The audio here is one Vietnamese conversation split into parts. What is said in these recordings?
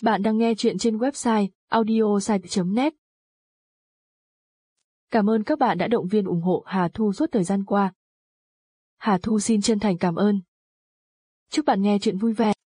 Bạn đang nghe chuyện trên website audiosite.net. Cảm ơn các bạn đã động viên ủng hộ Hà Thu suốt thời gian qua. Hà Thu xin chân thành cảm ơn. Chúc bạn nghe chuyện vui vẻ.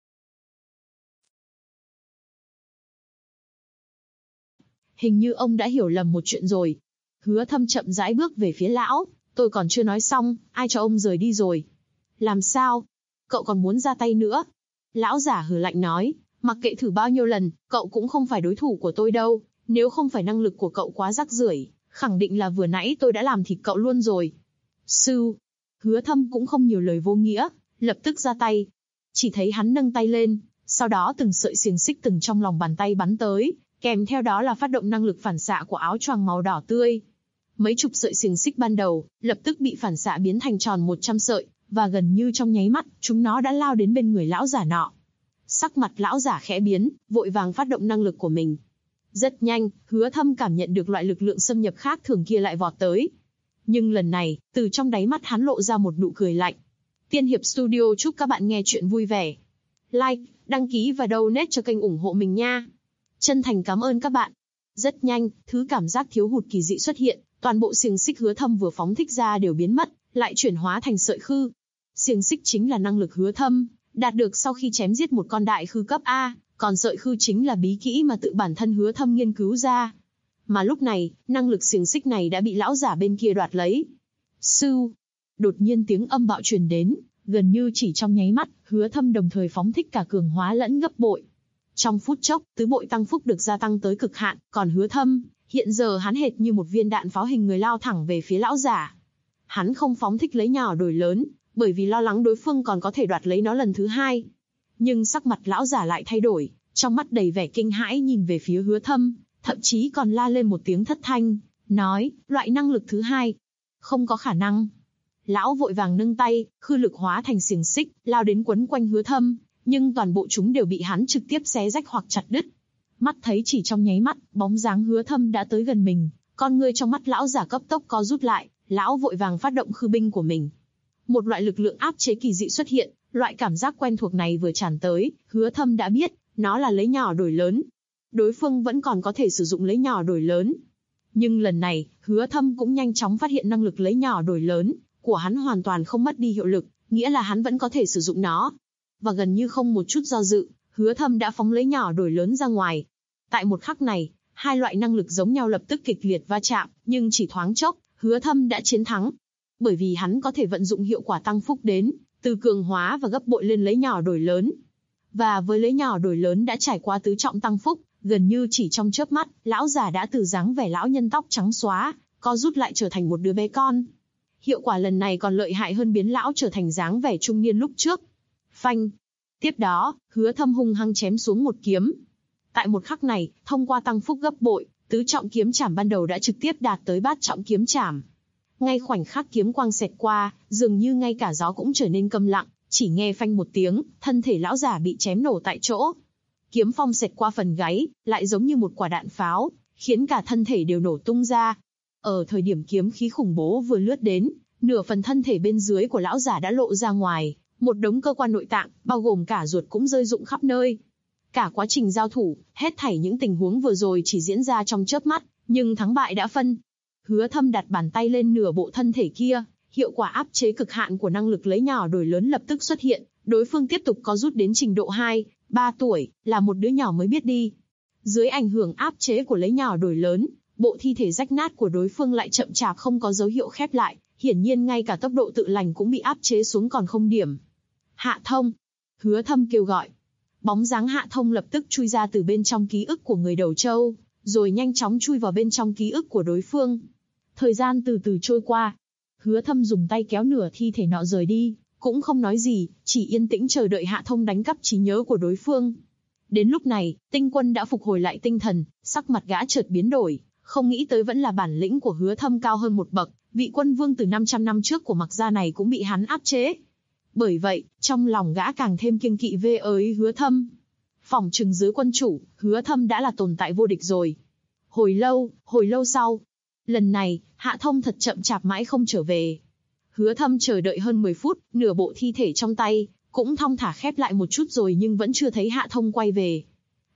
Hình như ông đã hiểu lầm một chuyện rồi. Hứa Thâm chậm rãi bước về phía lão. Tôi còn chưa nói xong, ai cho ông rời đi rồi? Làm sao? Cậu còn muốn ra tay nữa? Lão giả hừ lạnh nói, mặc kệ thử bao nhiêu lần, cậu cũng không phải đối thủ của tôi đâu. Nếu không phải năng lực của cậu quá rắc rưởi, khẳng định là vừa nãy tôi đã làm thịt cậu luôn rồi. Sư. Hứa Thâm cũng không nhiều lời vô nghĩa, lập tức ra tay. Chỉ thấy hắn nâng tay lên, sau đó từng sợi xiềng xích từng trong lòng bàn tay bắn tới, kèm theo đó là phát động năng lực phản xạ của áo choàng màu đỏ tươi. Mấy chục sợi xiềng xích ban đầu, lập tức bị phản xạ biến thành tròn 100 sợi, và gần như trong nháy mắt, chúng nó đã lao đến bên người lão giả nọ. Sắc mặt lão giả khẽ biến, vội vàng phát động năng lực của mình. Rất nhanh, Hứa Thâm cảm nhận được loại lực lượng xâm nhập khác thường kia lại vọt tới. Nhưng lần này, từ trong đáy mắt hắn lộ ra một nụ cười lạnh. Tiên Hiệp Studio chúc các bạn nghe chuyện vui vẻ. Like, đăng ký và donate cho kênh ủng hộ mình nha. Chân thành cảm ơn các bạn. Rất nhanh, thứ cảm giác thiếu hụt kỳ dị xuất hiện, toàn bộ xiềng xích Hứa Thâm vừa phóng thích ra đều biến mất, lại chuyển hóa thành sợi khư. Xiềng xích chính là năng lực Hứa Thâm đạt được sau khi chém giết một con đại khư cấp A, còn sợi khư chính là bí kỹ mà tự bản thân Hứa Thâm nghiên cứu ra. Mà lúc này, năng lực xiềng xích này đã bị lão giả bên kia đoạt lấy. Sưu. Đột nhiên tiếng âm bạo truyền đến, gần như chỉ trong nháy mắt, Hứa Thâm đồng thời phóng thích cả cường hóa lẫn gấp bội. Trong phút chốc, tứ bội tăng phúc được gia tăng tới cực hạn, còn Hứa Thâm, hiện giờ hắn hệt như một viên đạn pháo hình người lao thẳng về phía lão giả. Hắn không phóng thích lấy nhỏ đổi lớn, bởi vì lo lắng đối phương còn có thể đoạt lấy nó lần thứ hai. Nhưng sắc mặt lão giả lại thay đổi, trong mắt đầy vẻ kinh hãi nhìn về phía Hứa Thâm, thậm chí còn la lên một tiếng thất thanh, nói, loại năng lực thứ hai. Không có khả năng. Lão vội vàng nâng tay, khư lực hóa thành xiềng xích, lao đến quấn quanh Hứa Thâm, nhưng toàn bộ chúng đều bị hắn trực tiếp xé rách hoặc chặt đứt. Mắt thấy chỉ trong nháy mắt, bóng dáng Hứa Thâm đã tới gần mình, con ngươi trong mắt lão giả cấp tốc co rút lại, lão vội vàng phát động khư binh của mình. Một loại lực lượng áp chế kỳ dị xuất hiện, loại cảm giác quen thuộc này vừa tràn tới, Hứa Thâm đã biết, nó là lấy nhỏ đổi lớn. Đối phương vẫn còn có thể sử dụng lấy nhỏ đổi lớn. Nhưng lần này, Hứa Thâm cũng nhanh chóng phát hiện năng lực lấy nhỏ đổi lớn của hắn hoàn toàn không mất đi hiệu lực, nghĩa là hắn vẫn có thể sử dụng nó. Và gần như không một chút do dự, Hứa Thâm đã phóng lấy nhỏ đổi lớn ra ngoài. Tại một khắc này, hai loại năng lực giống nhau lập tức kịch liệt va chạm, nhưng chỉ thoáng chốc, Hứa Thâm đã chiến thắng. Bởi vì hắn có thể vận dụng hiệu quả tăng phúc đến từ cường hóa và gấp bội lên lấy nhỏ đổi lớn. Và với lấy nhỏ đổi lớn đã trải qua tứ trọng tăng phúc, gần như chỉ trong chớp mắt, lão già đã từ dáng vẻ lão nhân tóc trắng xóa, co rút lại trở thành một đứa bé con. Hiệu quả lần này còn lợi hại hơn biến lão trở thành dáng vẻ trung niên lúc trước. Phanh. Tiếp đó, Hứa Thâm hung hăng chém xuống một kiếm. Tại một khắc này, thông qua tăng phúc gấp bội, tứ trọng kiếm chảm ban đầu đã trực tiếp đạt tới bát trọng kiếm chảm. Ngay khoảnh khắc kiếm quang xẹt qua, dường như ngay cả gió cũng trở nên câm lặng, chỉ nghe phanh một tiếng, thân thể lão giả bị chém nổ tại chỗ. Kiếm phong xẹt qua phần gáy, lại giống như một quả đạn pháo, khiến cả thân thể đều nổ tung ra. Ở thời điểm kiếm khí khủng bố vừa lướt đến, nửa phần thân thể bên dưới của lão giả đã lộ ra ngoài, một đống cơ quan nội tạng, bao gồm cả ruột cũng rơi rụng khắp nơi. Cả quá trình giao thủ, hết thảy những tình huống vừa rồi chỉ diễn ra trong chớp mắt, nhưng thắng bại đã phân. Hứa Thâm đặt bàn tay lên nửa bộ thân thể kia, hiệu quả áp chế cực hạn của năng lực lấy nhỏ đổi lớn lập tức xuất hiện, đối phương tiếp tục có rút đến trình độ 2, 3 tuổi, là một đứa nhỏ mới biết đi. Dưới ảnh hưởng áp chế của lấy nhỏ đổi lớn, bộ thi thể rách nát của đối phương lại chậm chạp không có dấu hiệu khép lại, hiển nhiên ngay cả tốc độ tự lành cũng bị áp chế xuống còn không điểm. Hạ Thông. Hứa Thâm kêu gọi. Bóng dáng Hạ Thông lập tức chui ra từ bên trong ký ức của người đầu trâu, rồi nhanh chóng chui vào bên trong ký ức của đối phương. Thời gian từ từ trôi qua. Hứa Thâm dùng tay kéo nửa thi thể nọ rời đi, cũng không nói gì, chỉ yên tĩnh chờ đợi Hạ Thông đánh cắp trí nhớ của đối phương. Đến lúc này, Tinh Quân đã phục hồi lại tinh thần, sắc mặt gã chợt biến đổi, không nghĩ tới vẫn là bản lĩnh của Hứa Thâm cao hơn một bậc, vị quân vương từ 500 năm trước của Mạc gia này cũng bị hắn áp chế. Bởi vậy, trong lòng gã càng thêm kiêng kỵ với Hứa Thâm. Phỏng chừng dưới quân chủ, Hứa Thâm đã là tồn tại vô địch rồi. Hồi lâu sau, lần này, Hạ Thông thật chậm chạp mãi không trở về. Hứa Thâm chờ đợi hơn 10 phút, nửa bộ thi thể trong tay cũng thong thả khép lại một chút rồi nhưng vẫn chưa thấy Hạ Thông quay về.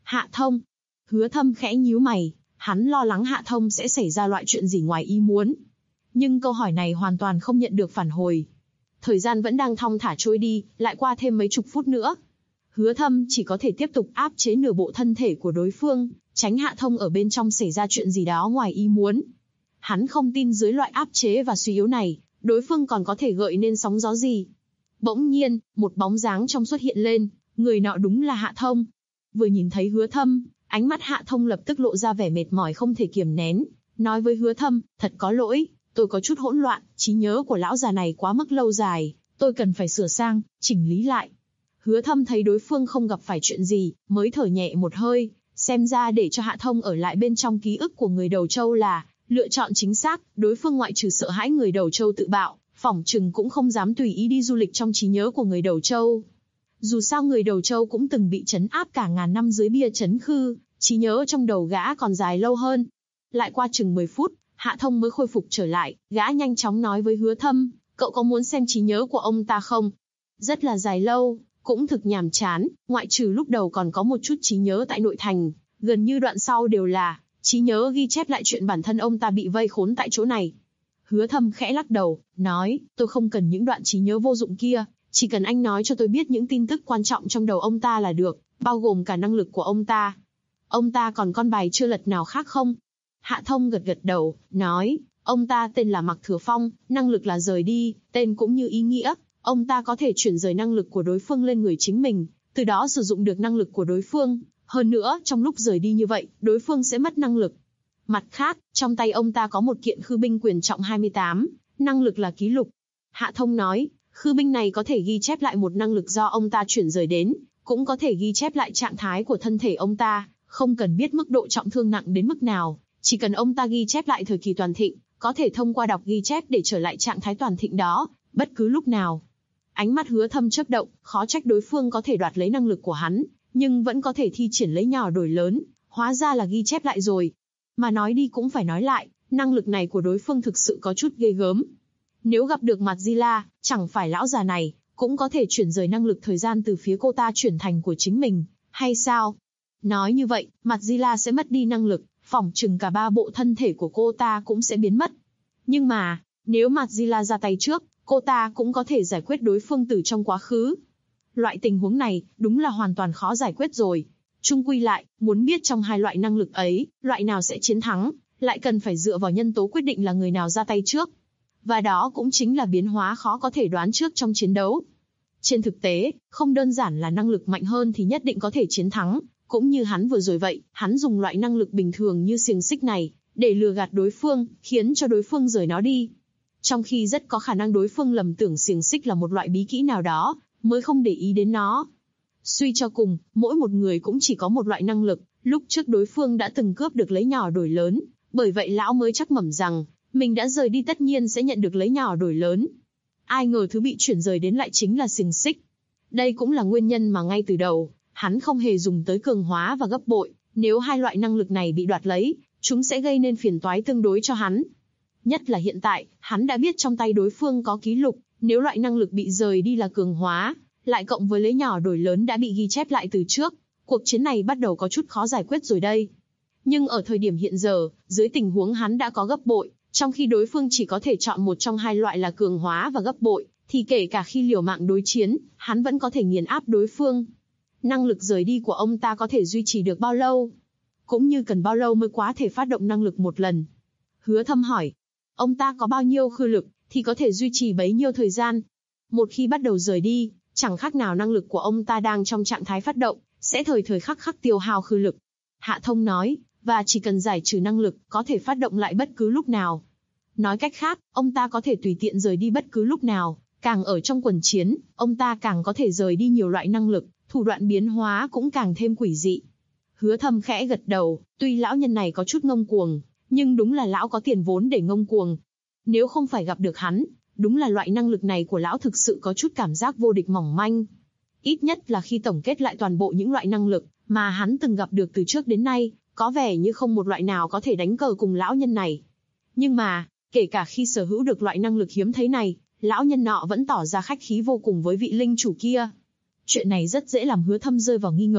Hạ Thông. Hứa Thâm khẽ nhíu mày, hắn lo lắng Hạ Thông sẽ xảy ra loại chuyện gì ngoài ý muốn. Nhưng câu hỏi này hoàn toàn không nhận được phản hồi. Thời gian vẫn đang thong thả trôi đi, lại qua thêm mấy chục phút nữa. Hứa Thâm chỉ có thể tiếp tục áp chế nửa bộ thân thể của đối phương, tránh Hạ Thông ở bên trong xảy ra chuyện gì đó ngoài ý muốn. Hắn không tin dưới loại áp chế và suy yếu này, đối phương còn có thể gợi nên sóng gió gì. Bỗng nhiên, một bóng dáng trong xuất hiện lên, người nọ đúng là Hạ Thông. Vừa nhìn thấy Hứa Thâm, ánh mắt Hạ Thông lập tức lộ ra vẻ mệt mỏi không thể kiềm nén, nói với Hứa Thâm, thật có lỗi, tôi có chút hỗn loạn, trí nhớ của lão già này quá mức lâu dài, tôi cần phải sửa sang, chỉnh lý lại. Hứa Thâm thấy đối phương không gặp phải chuyện gì, mới thở nhẹ một hơi, xem ra để cho Hạ Thông ở lại bên trong ký ức của người đầu trâu là lựa chọn chính xác, đối phương ngoại trừ sợ hãi người đầu trâu tự bạo, phỏng chừng cũng không dám tùy ý đi du lịch trong trí nhớ của người đầu trâu. Dù sao người đầu trâu cũng từng bị trấn áp cả ngàn năm dưới bia trấn khư, trí nhớ trong đầu gã còn dài lâu hơn. Lại qua chừng 10 phút, Hạ Thông mới khôi phục trở lại, gã nhanh chóng nói với Hứa Thâm, cậu có muốn xem trí nhớ của ông ta không? Rất là dài lâu, cũng thực nhàm chán, ngoại trừ lúc đầu còn có một chút trí nhớ tại nội thành, gần như đoạn sau đều là trí nhớ ghi chép lại chuyện bản thân ông ta bị vây khốn tại chỗ này. Hứa Thâm khẽ lắc đầu, nói, tôi không cần những đoạn trí nhớ vô dụng kia, chỉ cần anh nói cho tôi biết những tin tức quan trọng trong đầu ông ta là được, bao gồm cả năng lực của ông ta. Ông ta còn con bài chưa lật nào khác không? Hạ Thông gật gật đầu, nói, ông ta tên là Mạc Thừa Phong, năng lực là rời đi, tên cũng như ý nghĩa, ông ta có thể chuyển rời năng lực của đối phương lên người chính mình, từ đó sử dụng được năng lực của đối phương. Hơn nữa, trong lúc rời đi như vậy, đối phương sẽ mất năng lực. Mặt khác, trong tay ông ta có một kiện khư binh quyền trọng 28, năng lực là ký lục. Hạ Thông nói, khư binh này có thể ghi chép lại một năng lực do ông ta chuyển rời đến, cũng có thể ghi chép lại trạng thái của thân thể ông ta, không cần biết mức độ trọng thương nặng đến mức nào, chỉ cần ông ta ghi chép lại thời kỳ toàn thịnh, có thể thông qua đọc ghi chép để trở lại trạng thái toàn thịnh đó, bất cứ lúc nào. Ánh mắt Hứa Thâm chớp động, khó trách đối phương có thể đoạt lấy năng lực của hắn, nhưng vẫn có thể thi triển lấy nhỏ đổi lớn, hóa ra là ghi chép lại rồi. Mà nói đi cũng phải nói lại, năng lực này của đối phương thực sự có chút ghê gớm. Nếu gặp được Madzilla, chẳng phải lão già này cũng có thể chuyển rời năng lực thời gian từ phía cô ta chuyển thành của chính mình, hay sao? Nói như vậy, Madzilla sẽ mất đi năng lực, phỏng chừng cả 3 bộ thân thể của cô ta cũng sẽ biến mất. Nhưng mà, nếu Madzilla ra tay trước, cô ta cũng có thể giải quyết đối phương từ trong quá khứ. Loại tình huống này, đúng là hoàn toàn khó giải quyết rồi. Chung quy lại, muốn biết trong hai loại năng lực ấy, loại nào sẽ chiến thắng, lại cần phải dựa vào nhân tố quyết định là người nào ra tay trước. Và đó cũng chính là biến hóa khó có thể đoán trước trong chiến đấu. Trên thực tế, không đơn giản là năng lực mạnh hơn thì nhất định có thể chiến thắng, cũng như hắn vừa rồi vậy, hắn dùng loại năng lực bình thường như xiềng xích này, để lừa gạt đối phương, khiến cho đối phương rời nó đi. Trong khi rất có khả năng đối phương lầm tưởng xiềng xích là một loại bí kỹ nào đó, mới không để ý đến nó. Suy cho cùng, mỗi một người cũng chỉ có một loại năng lực, lúc trước đối phương đã từng cướp được lấy nhỏ đổi lớn, bởi vậy lão mới chắc mẩm rằng, mình đã rời đi tất nhiên sẽ nhận được lấy nhỏ đổi lớn. Ai ngờ thứ bị chuyển rời đến lại chính là xiềng xích. Đây cũng là nguyên nhân mà ngay từ đầu, hắn không hề dùng tới cường hóa và gấp bội, nếu hai loại năng lực này bị đoạt lấy, chúng sẽ gây nên phiền toái tương đối cho hắn. Nhất là hiện tại, hắn đã biết trong tay đối phương có ký lục, nếu loại năng lực bị rời đi là cường hóa, lại cộng với lấy nhỏ đổi lớn đã bị ghi chép lại từ trước, cuộc chiến này bắt đầu có chút khó giải quyết rồi đây. Nhưng ở thời điểm hiện giờ, dưới tình huống hắn đã có gấp bội, trong khi đối phương chỉ có thể chọn một trong hai loại là cường hóa và gấp bội, thì kể cả khi liều mạng đối chiến, hắn vẫn có thể nghiền áp đối phương. Năng lực rời đi của ông ta có thể duy trì được bao lâu? Cũng như cần bao lâu mới quá thể phát động năng lực một lần? Hứa Thâm hỏi, ông ta có bao nhiêu khư lực, thì có thể duy trì bấy nhiêu thời gian. Một khi bắt đầu rời đi, chẳng khác nào năng lực của ông ta đang trong trạng thái phát động, sẽ thời thời khắc khắc tiêu hao khư lực. Hạ Thông nói, và chỉ cần giải trừ năng lực, có thể phát động lại bất cứ lúc nào. Nói cách khác, ông ta có thể tùy tiện rời đi bất cứ lúc nào, càng ở trong quần chiến, ông ta càng có thể rời đi nhiều loại năng lực, thủ đoạn biến hóa cũng càng thêm quỷ dị. Hứa Thâm khẽ gật đầu, tuy lão nhân này có chút ngông cuồng, nhưng đúng là lão có tiền vốn để ngông cuồng. Nếu không phải gặp được hắn, đúng là loại năng lực này của lão thực sự có chút cảm giác vô địch mỏng manh. Ít nhất là khi tổng kết lại toàn bộ những loại năng lực mà hắn từng gặp được từ trước đến nay, có vẻ như không một loại nào có thể đánh cờ cùng lão nhân này. Nhưng mà, kể cả khi sở hữu được loại năng lực hiếm thấy này, lão nhân nọ vẫn tỏ ra khách khí vô cùng với vị linh chủ kia. Chuyện này rất dễ làm Hứa Thâm rơi vào nghi ngờ,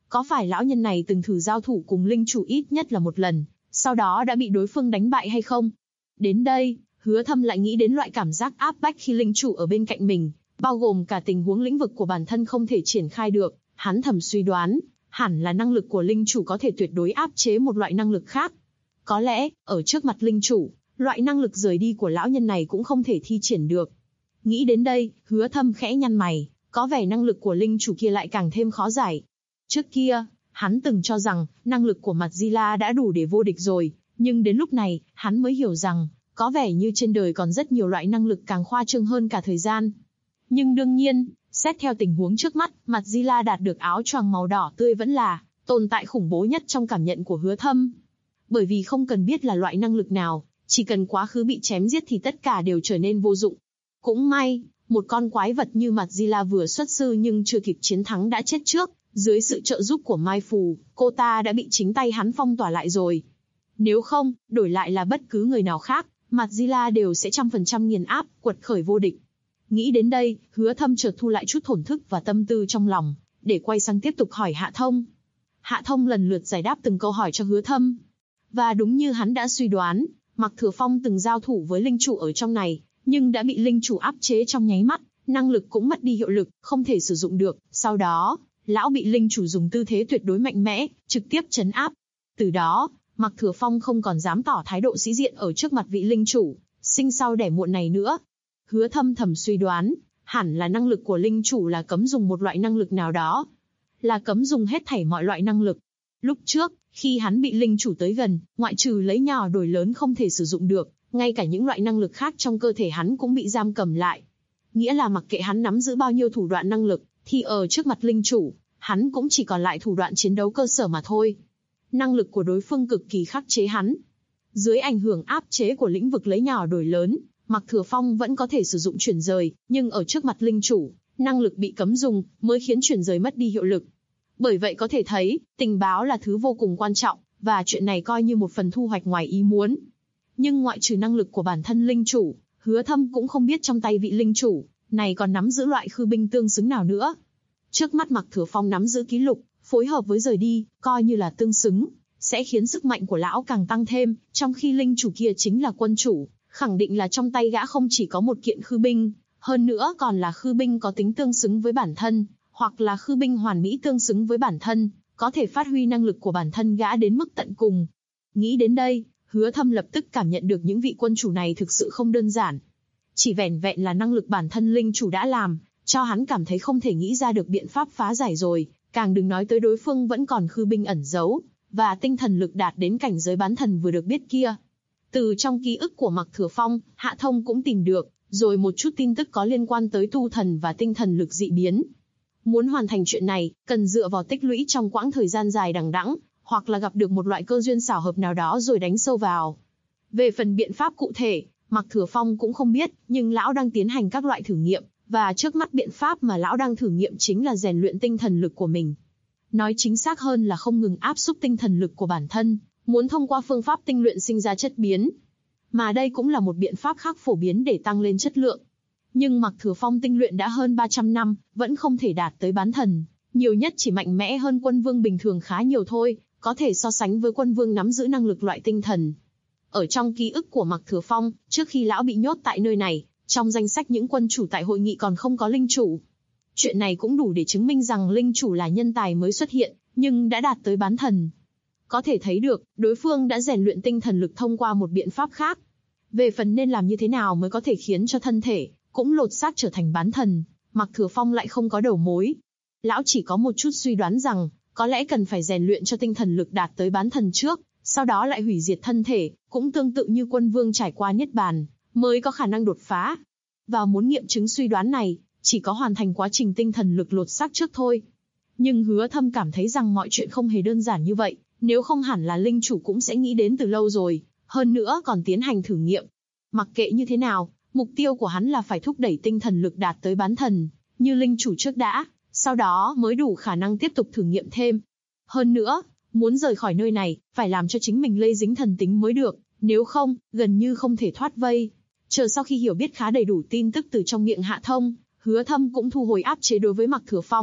Có phải lão nhân này từng thử giao thủ cùng linh chủ ít nhất là một lần, sau đó đã bị đối phương đánh bại hay không? Đến đây, Hứa Thâm lại nghĩ đến loại cảm giác áp bách khi linh chủ ở bên cạnh mình, bao gồm cả tình huống lĩnh vực của bản thân không thể triển khai được. Hắn thầm suy đoán, hẳn là năng lực của linh chủ có thể tuyệt đối áp chế một loại năng lực khác. Có lẽ, ở trước mặt linh chủ, loại năng lực rời đi của lão nhân này cũng không thể thi triển được. Nghĩ đến đây, Hứa Thâm khẽ nhăn mày, có vẻ năng lực của linh chủ kia lại càng thêm khó giải. Trước kia, hắn từng cho rằng, năng lực của Madzilla đã đủ để vô địch rồi, nhưng đến lúc này, hắn mới hiểu rằng, có vẻ như trên đời còn rất nhiều loại năng lực càng khoa trương hơn cả thời gian. Nhưng đương nhiên, xét theo tình huống trước mắt, Madzilla đạt được áo choàng màu đỏ tươi vẫn là tồn tại khủng bố nhất trong cảm nhận của Hứa Thâm. Bởi vì không cần biết là loại năng lực nào, chỉ cần quá khứ bị chém giết thì tất cả đều trở nên vô dụng. Cũng may, một con quái vật như Madzilla vừa xuất sư nhưng chưa kịp chiến thắng đã chết trước, dưới sự trợ giúp của Mai Phù, cô ta đã bị chính tay hắn phong tỏa lại rồi. Nếu không, đổi lại là bất cứ người nào khác, Madzilla đều sẽ 100% nghiền áp, quật khởi vô địch. Nghĩ đến đây, Hứa Thâm chợt thu lại chút thổn thức và tâm tư trong lòng, để quay sang tiếp tục hỏi Hạ Thông. Hạ Thông lần lượt giải đáp từng câu hỏi cho Hứa Thâm. Và đúng như hắn đã suy đoán, Mạc Thừa Phong từng giao thủ với linh chủ ở trong này, nhưng đã bị linh chủ áp chế trong nháy mắt, năng lực cũng mất đi hiệu lực, không thể sử dụng được. Sau đó, lão bị linh chủ dùng tư thế tuyệt đối mạnh mẽ, trực tiếp trấn áp. Từ đó, Mạc Thừa Phong không còn dám tỏ thái độ sĩ diện ở trước mặt vị linh chủ, sinh sau đẻ muộn này nữa. Hứa Thâm thầm suy đoán, hẳn là năng lực của linh chủ là cấm dùng một loại năng lực nào đó, là cấm dùng hết thảy mọi loại năng lực. Lúc trước, khi hắn bị linh chủ tới gần, ngoại trừ lấy nhỏ đổi lớn không thể sử dụng được, ngay cả những loại năng lực khác trong cơ thể hắn cũng bị giam cầm lại. Nghĩa là mặc kệ hắn nắm giữ bao nhiêu thủ đoạn năng lực, thì ở trước mặt linh chủ, hắn cũng chỉ còn lại thủ đoạn chiến đấu cơ sở mà thôi. Năng lực của đối phương cực kỳ khắc chế hắn. Dưới ảnh hưởng áp chế của lĩnh vực lấy nhỏ đổi lớn, Mạc Thừa Phong vẫn có thể sử dụng chuyển rời, nhưng ở trước mặt linh chủ, năng lực bị cấm dùng, mới khiến chuyển rời mất đi hiệu lực. Bởi vậy có thể thấy, tình báo là thứ vô cùng quan trọng, và chuyện này coi như một phần thu hoạch ngoài ý muốn. Nhưng ngoại trừ năng lực của bản thân linh chủ, Hứa Thâm cũng không biết trong tay vị linh chủ này còn nắm giữ loại khư binh tương xứng nào nữa. Trước mắt Mạc Thừa Phong nắm giữ ký lục, phối hợp với rời đi, coi như là tương xứng, sẽ khiến sức mạnh của lão càng tăng thêm, trong khi linh chủ kia chính là quân chủ, khẳng định là trong tay gã không chỉ có một kiện khư binh, hơn nữa còn là khư binh có tính tương xứng với bản thân, hoặc là khư binh hoàn mỹ tương xứng với bản thân, có thể phát huy năng lực của bản thân gã đến mức tận cùng. Nghĩ đến đây, Hứa Thâm lập tức cảm nhận được những vị quân chủ này thực sự không đơn giản. Chỉ vẻn vẹn là năng lực bản thân linh chủ đã làm, cho hắn cảm thấy không thể nghĩ ra được biện pháp phá giải rồi, càng đừng nói tới đối phương vẫn còn khư binh ẩn giấu, và tinh thần lực đạt đến cảnh giới bán thần vừa được biết kia. Từ trong ký ức của Mạc Thừa Phong, Hạ Thông cũng tìm được, rồi một chút tin tức có liên quan tới tu thần và tinh thần lực dị biến. Muốn hoàn thành chuyện này, cần dựa vào tích lũy trong quãng thời gian dài đằng đẵng, hoặc là gặp được một loại cơ duyên xảo hợp nào đó rồi đánh sâu vào. Về phần biện pháp cụ thể, Mạc Thừa Phong cũng không biết, nhưng lão đang tiến hành các loại thử nghiệm, và trước mắt biện pháp mà lão đang thử nghiệm chính là rèn luyện tinh thần lực của mình. Nói chính xác hơn là không ngừng áp xúc tinh thần lực của bản thân, muốn thông qua phương pháp tinh luyện sinh ra chất biến. Mà đây cũng là một biện pháp khác phổ biến để tăng lên chất lượng. Nhưng Mạc Thừa Phong tinh luyện đã hơn 300 năm, vẫn không thể đạt tới bán thần, nhiều nhất chỉ mạnh mẽ hơn quân vương bình thường khá nhiều thôi, có thể so sánh với quân vương nắm giữ năng lực loại tinh thần. Ở trong ký ức của Mạc Thừa Phong, trước khi lão bị nhốt tại nơi này, trong danh sách những quân chủ tại hội nghị còn không có linh chủ. Chuyện này cũng đủ để chứng minh rằng linh chủ là nhân tài mới xuất hiện, nhưng đã đạt tới bán thần. Có thể thấy được, đối phương đã rèn luyện tinh thần lực thông qua một biện pháp khác. Về phần nên làm như thế nào mới có thể khiến cho thân thể cũng lột xác trở thành bán thần, Mạc Thừa Phong lại không có đầu mối. Lão chỉ có một chút suy đoán rằng, có lẽ cần phải rèn luyện cho tinh thần lực đạt tới bán thần trước, sau đó lại hủy diệt thân thể, cũng tương tự như quân vương trải qua niết bàn, mới có khả năng đột phá. Và muốn nghiệm chứng suy đoán này, chỉ có hoàn thành quá trình tinh thần lực lột xác trước thôi. Nhưng Hứa Thâm cảm thấy rằng mọi chuyện không hề đơn giản như vậy, nếu không hẳn là linh chủ cũng sẽ nghĩ đến từ lâu rồi, hơn nữa còn tiến hành thử nghiệm. Mặc kệ như thế nào, mục tiêu của hắn là phải thúc đẩy tinh thần lực đạt tới bán thần, như linh chủ trước đã, sau đó mới đủ khả năng tiếp tục thử nghiệm thêm. Hơn nữa, muốn rời khỏi nơi này, phải làm cho chính mình lây dính thần tính mới được, nếu không, gần như không thể thoát vây. Chờ sau khi hiểu biết khá đầy đủ tin tức từ trong miệng Hạ Thông, Hứa Thâm cũng thu hồi áp chế đối với Mạc Thừa Phong,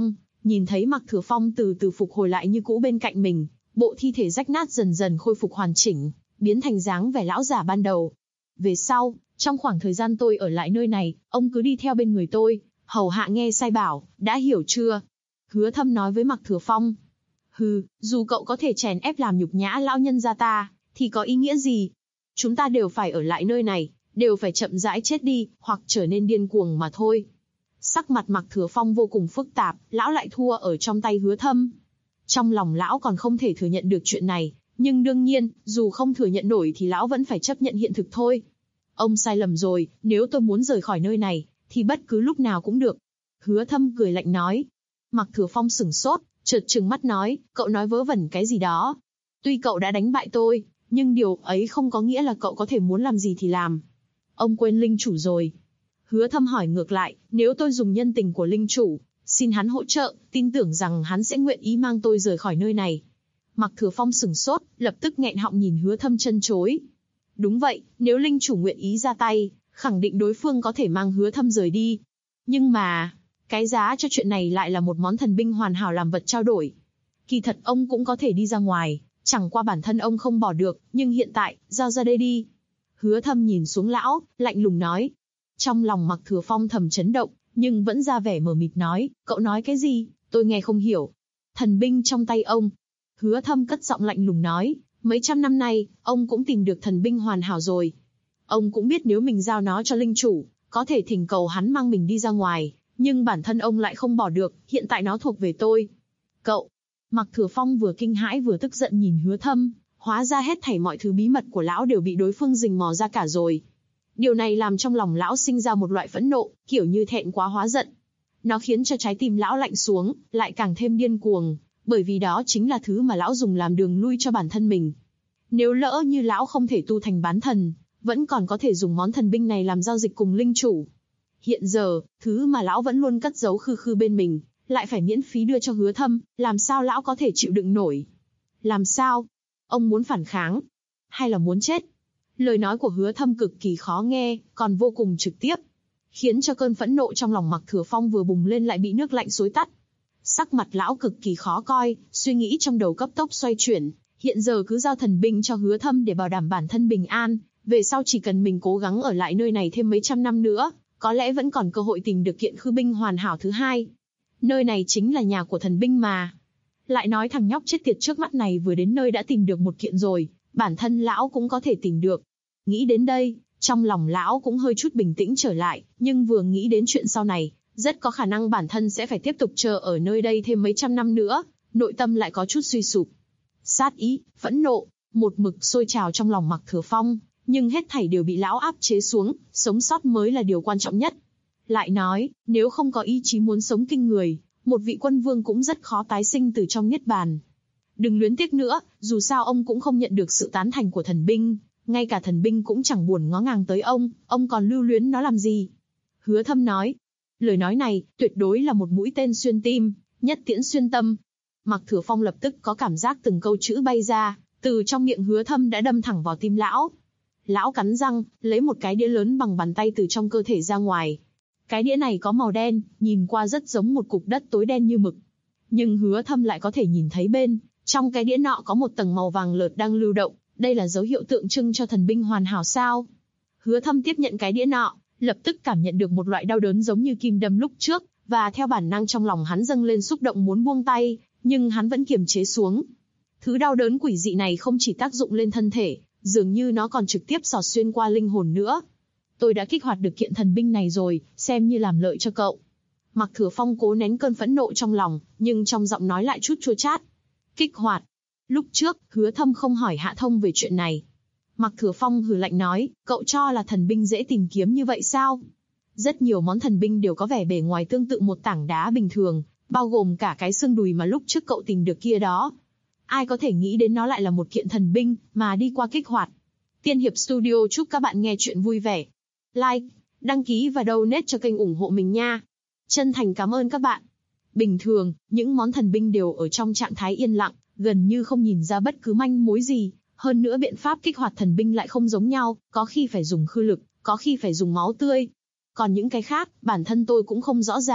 Nhìn thấy Mạc Thừa Phong từ từ phục hồi lại như cũ bên cạnh mình, bộ thi thể rách nát dần dần khôi phục hoàn chỉnh, biến thành dáng vẻ lão già ban đầu. Về sau, trong khoảng thời gian tôi ở lại nơi này, ông cứ đi theo bên người tôi, hầu hạ nghe sai bảo, đã hiểu chưa? Hứa Thâm nói với Mạc Thừa Phong. Hừ, dù cậu có thể chèn ép làm nhục nhã lão nhân gia ta, thì có ý nghĩa gì? Chúng ta đều phải ở lại nơi này, đều phải chậm rãi chết đi, hoặc trở nên điên cuồng mà thôi. Sắc mặt Mạc Thừa Phong vô cùng phức tạp, lão lại thua ở trong tay Hứa Thâm. Trong lòng lão còn không thể thừa nhận được chuyện này, nhưng đương nhiên, dù không thừa nhận nổi thì lão vẫn phải chấp nhận hiện thực thôi. Ông sai lầm rồi, nếu tôi muốn rời khỏi nơi này, thì bất cứ lúc nào cũng được. Hứa Thâm cười lạnh nói. Mạc Thừa Phong sửng sốt, chợt trừng mắt nói, cậu nói vớ vẩn cái gì đó. Tuy cậu đã đánh bại tôi, nhưng điều ấy không có nghĩa là cậu có thể muốn làm gì thì làm. Ông quên linh chủ rồi. Hứa Thâm hỏi ngược lại, nếu tôi dùng nhân tình của linh chủ, xin hắn hỗ trợ, tin tưởng rằng hắn sẽ nguyện ý mang tôi rời khỏi nơi này. Mạc Thừa Phong sửng sốt, lập tức nghẹn họng nhìn Hứa Thâm chân chối. Đúng vậy, nếu linh chủ nguyện ý ra tay, khẳng định đối phương có thể mang Hứa Thâm rời đi. Nhưng mà, cái giá cho chuyện này lại là một món thần binh hoàn hảo làm vật trao đổi. Kỳ thật ông cũng có thể đi ra ngoài, chẳng qua bản thân ông không bỏ được, nhưng hiện tại, giao ra đây đi. Hứa Thâm nhìn xuống lão, lạnh lùng nói. Trong lòng Mạc Thừa Phong thầm chấn động, nhưng vẫn ra vẻ mờ mịt nói, cậu nói cái gì, tôi nghe không hiểu. Thần binh trong tay ông. Hứa Thâm cất giọng lạnh lùng nói, mấy trăm năm nay, ông cũng tìm được thần binh hoàn hảo rồi. Ông cũng biết nếu mình giao nó cho linh chủ, có thể thỉnh cầu hắn mang mình đi ra ngoài, nhưng bản thân ông lại không bỏ được, hiện tại nó thuộc về tôi. Cậu, Mạc Thừa Phong vừa kinh hãi vừa tức giận nhìn Hứa Thâm, hóa ra hết thảy mọi thứ bí mật của lão đều bị đối phương rình mò ra cả rồi. Điều này làm trong lòng lão sinh ra một loại phẫn nộ, kiểu như thẹn quá hóa giận. Nó khiến cho trái tim lão lạnh xuống, lại càng thêm điên cuồng, bởi vì đó chính là thứ mà lão dùng làm đường lui cho bản thân mình. Nếu lỡ như lão không thể tu thành bán thần, vẫn còn có thể dùng món thần binh này làm giao dịch cùng linh chủ. Hiện giờ, thứ mà lão vẫn luôn cất giấu khư khư bên mình, lại phải miễn phí đưa cho Hứa Thâm, làm sao lão có thể chịu đựng nổi? Làm sao? Ông muốn phản kháng? Hay là muốn chết? Lời nói của Hứa Thâm cực kỳ khó nghe, còn vô cùng trực tiếp, khiến cho cơn phẫn nộ trong lòng Mạc Thừa Phong vừa bùng lên lại bị nước lạnh xối tắt. Sắc mặt lão cực kỳ khó coi, suy nghĩ trong đầu cấp tốc xoay chuyển, hiện giờ cứ giao thần binh cho Hứa Thâm để bảo đảm bản thân bình an, về sau chỉ cần mình cố gắng ở lại nơi này thêm mấy trăm năm nữa, có lẽ vẫn còn cơ hội tìm được kiện khư binh hoàn hảo thứ hai. Nơi này chính là nhà của thần binh mà. Lại nói thằng nhóc chết tiệt trước mắt này vừa đến nơi đã tìm được một kiện rồi, bản thân lão cũng có thể tìm được. Nghĩ đến đây, trong lòng lão cũng hơi chút bình tĩnh trở lại, nhưng vừa nghĩ đến chuyện sau này, rất có khả năng bản thân sẽ phải tiếp tục chờ ở nơi đây thêm mấy trăm năm nữa, nội tâm lại có chút suy sụp. Sát ý, phẫn nộ, một mực sôi trào trong lòng Mạc Thừa Phong, nhưng hết thảy đều bị lão áp chế xuống, sống sót mới là điều quan trọng nhất. Lại nói, nếu không có ý chí muốn sống kinh người, một vị quân vương cũng rất khó tái sinh từ trong niết bàn. Đừng luyến tiếc nữa, dù sao ông cũng không nhận được sự tán thành của thần binh, ngay cả thần binh cũng chẳng buồn ngó ngàng tới ông còn lưu luyến nó làm gì? Hứa Thâm nói. Lời nói này, tuyệt đối là một mũi tên xuyên tim, nhất tiễn xuyên tâm. Mạc Thừa Phong lập tức có cảm giác từng câu chữ bay ra, từ trong miệng Hứa Thâm đã đâm thẳng vào tim lão. Lão cắn răng, lấy một cái đĩa lớn bằng bàn tay từ trong cơ thể ra ngoài. Cái đĩa này có màu đen, nhìn qua rất giống một cục đất tối đen như mực. Nhưng Hứa Thâm lại có thể nhìn thấy trong cái đĩa nọ có một tầng màu vàng lợt đang lưu động, đây là dấu hiệu tượng trưng cho thần binh hoàn hảo sao? Hứa Thâm tiếp nhận cái đĩa nọ, lập tức cảm nhận được một loại đau đớn giống như kim đâm lúc trước, và theo bản năng trong lòng hắn dâng lên xúc động muốn buông tay, nhưng hắn vẫn kiềm chế xuống. Thứ đau đớn quỷ dị này không chỉ tác dụng lên thân thể, dường như nó còn trực tiếp xỏ xuyên qua linh hồn nữa. Tôi đã kích hoạt được kiện thần binh này rồi, xem như làm lợi cho cậu. Mạc Thừa Phong cố nén cơn phẫn nộ trong lòng, nhưng trong giọng nói lại chút chua chát. Kích hoạt. Lúc trước, Hứa Thâm không hỏi Hạ Thông về chuyện này. Mạc Thừa Phong hừ lạnh nói, cậu cho là thần binh dễ tìm kiếm như vậy sao? Rất nhiều món thần binh đều có vẻ bề ngoài tương tự một tảng đá bình thường, bao gồm cả cái xương đùi mà lúc trước cậu tìm được kia đó. Ai có thể nghĩ đến nó lại là một kiện thần binh, mà đi qua kích hoạt. Tiên Hiệp Studio chúc các bạn nghe chuyện vui vẻ. Like, đăng ký và donate cho kênh ủng hộ mình nha. Chân thành cảm ơn các bạn. Bình thường, những món thần binh đều ở trong trạng thái yên lặng, gần như không nhìn ra bất cứ manh mối gì. Hơn nữa biện pháp kích hoạt thần binh lại không giống nhau, có khi phải dùng khư lực, có khi phải dùng máu tươi. Còn những cái khác, bản thân tôi cũng không rõ ràng,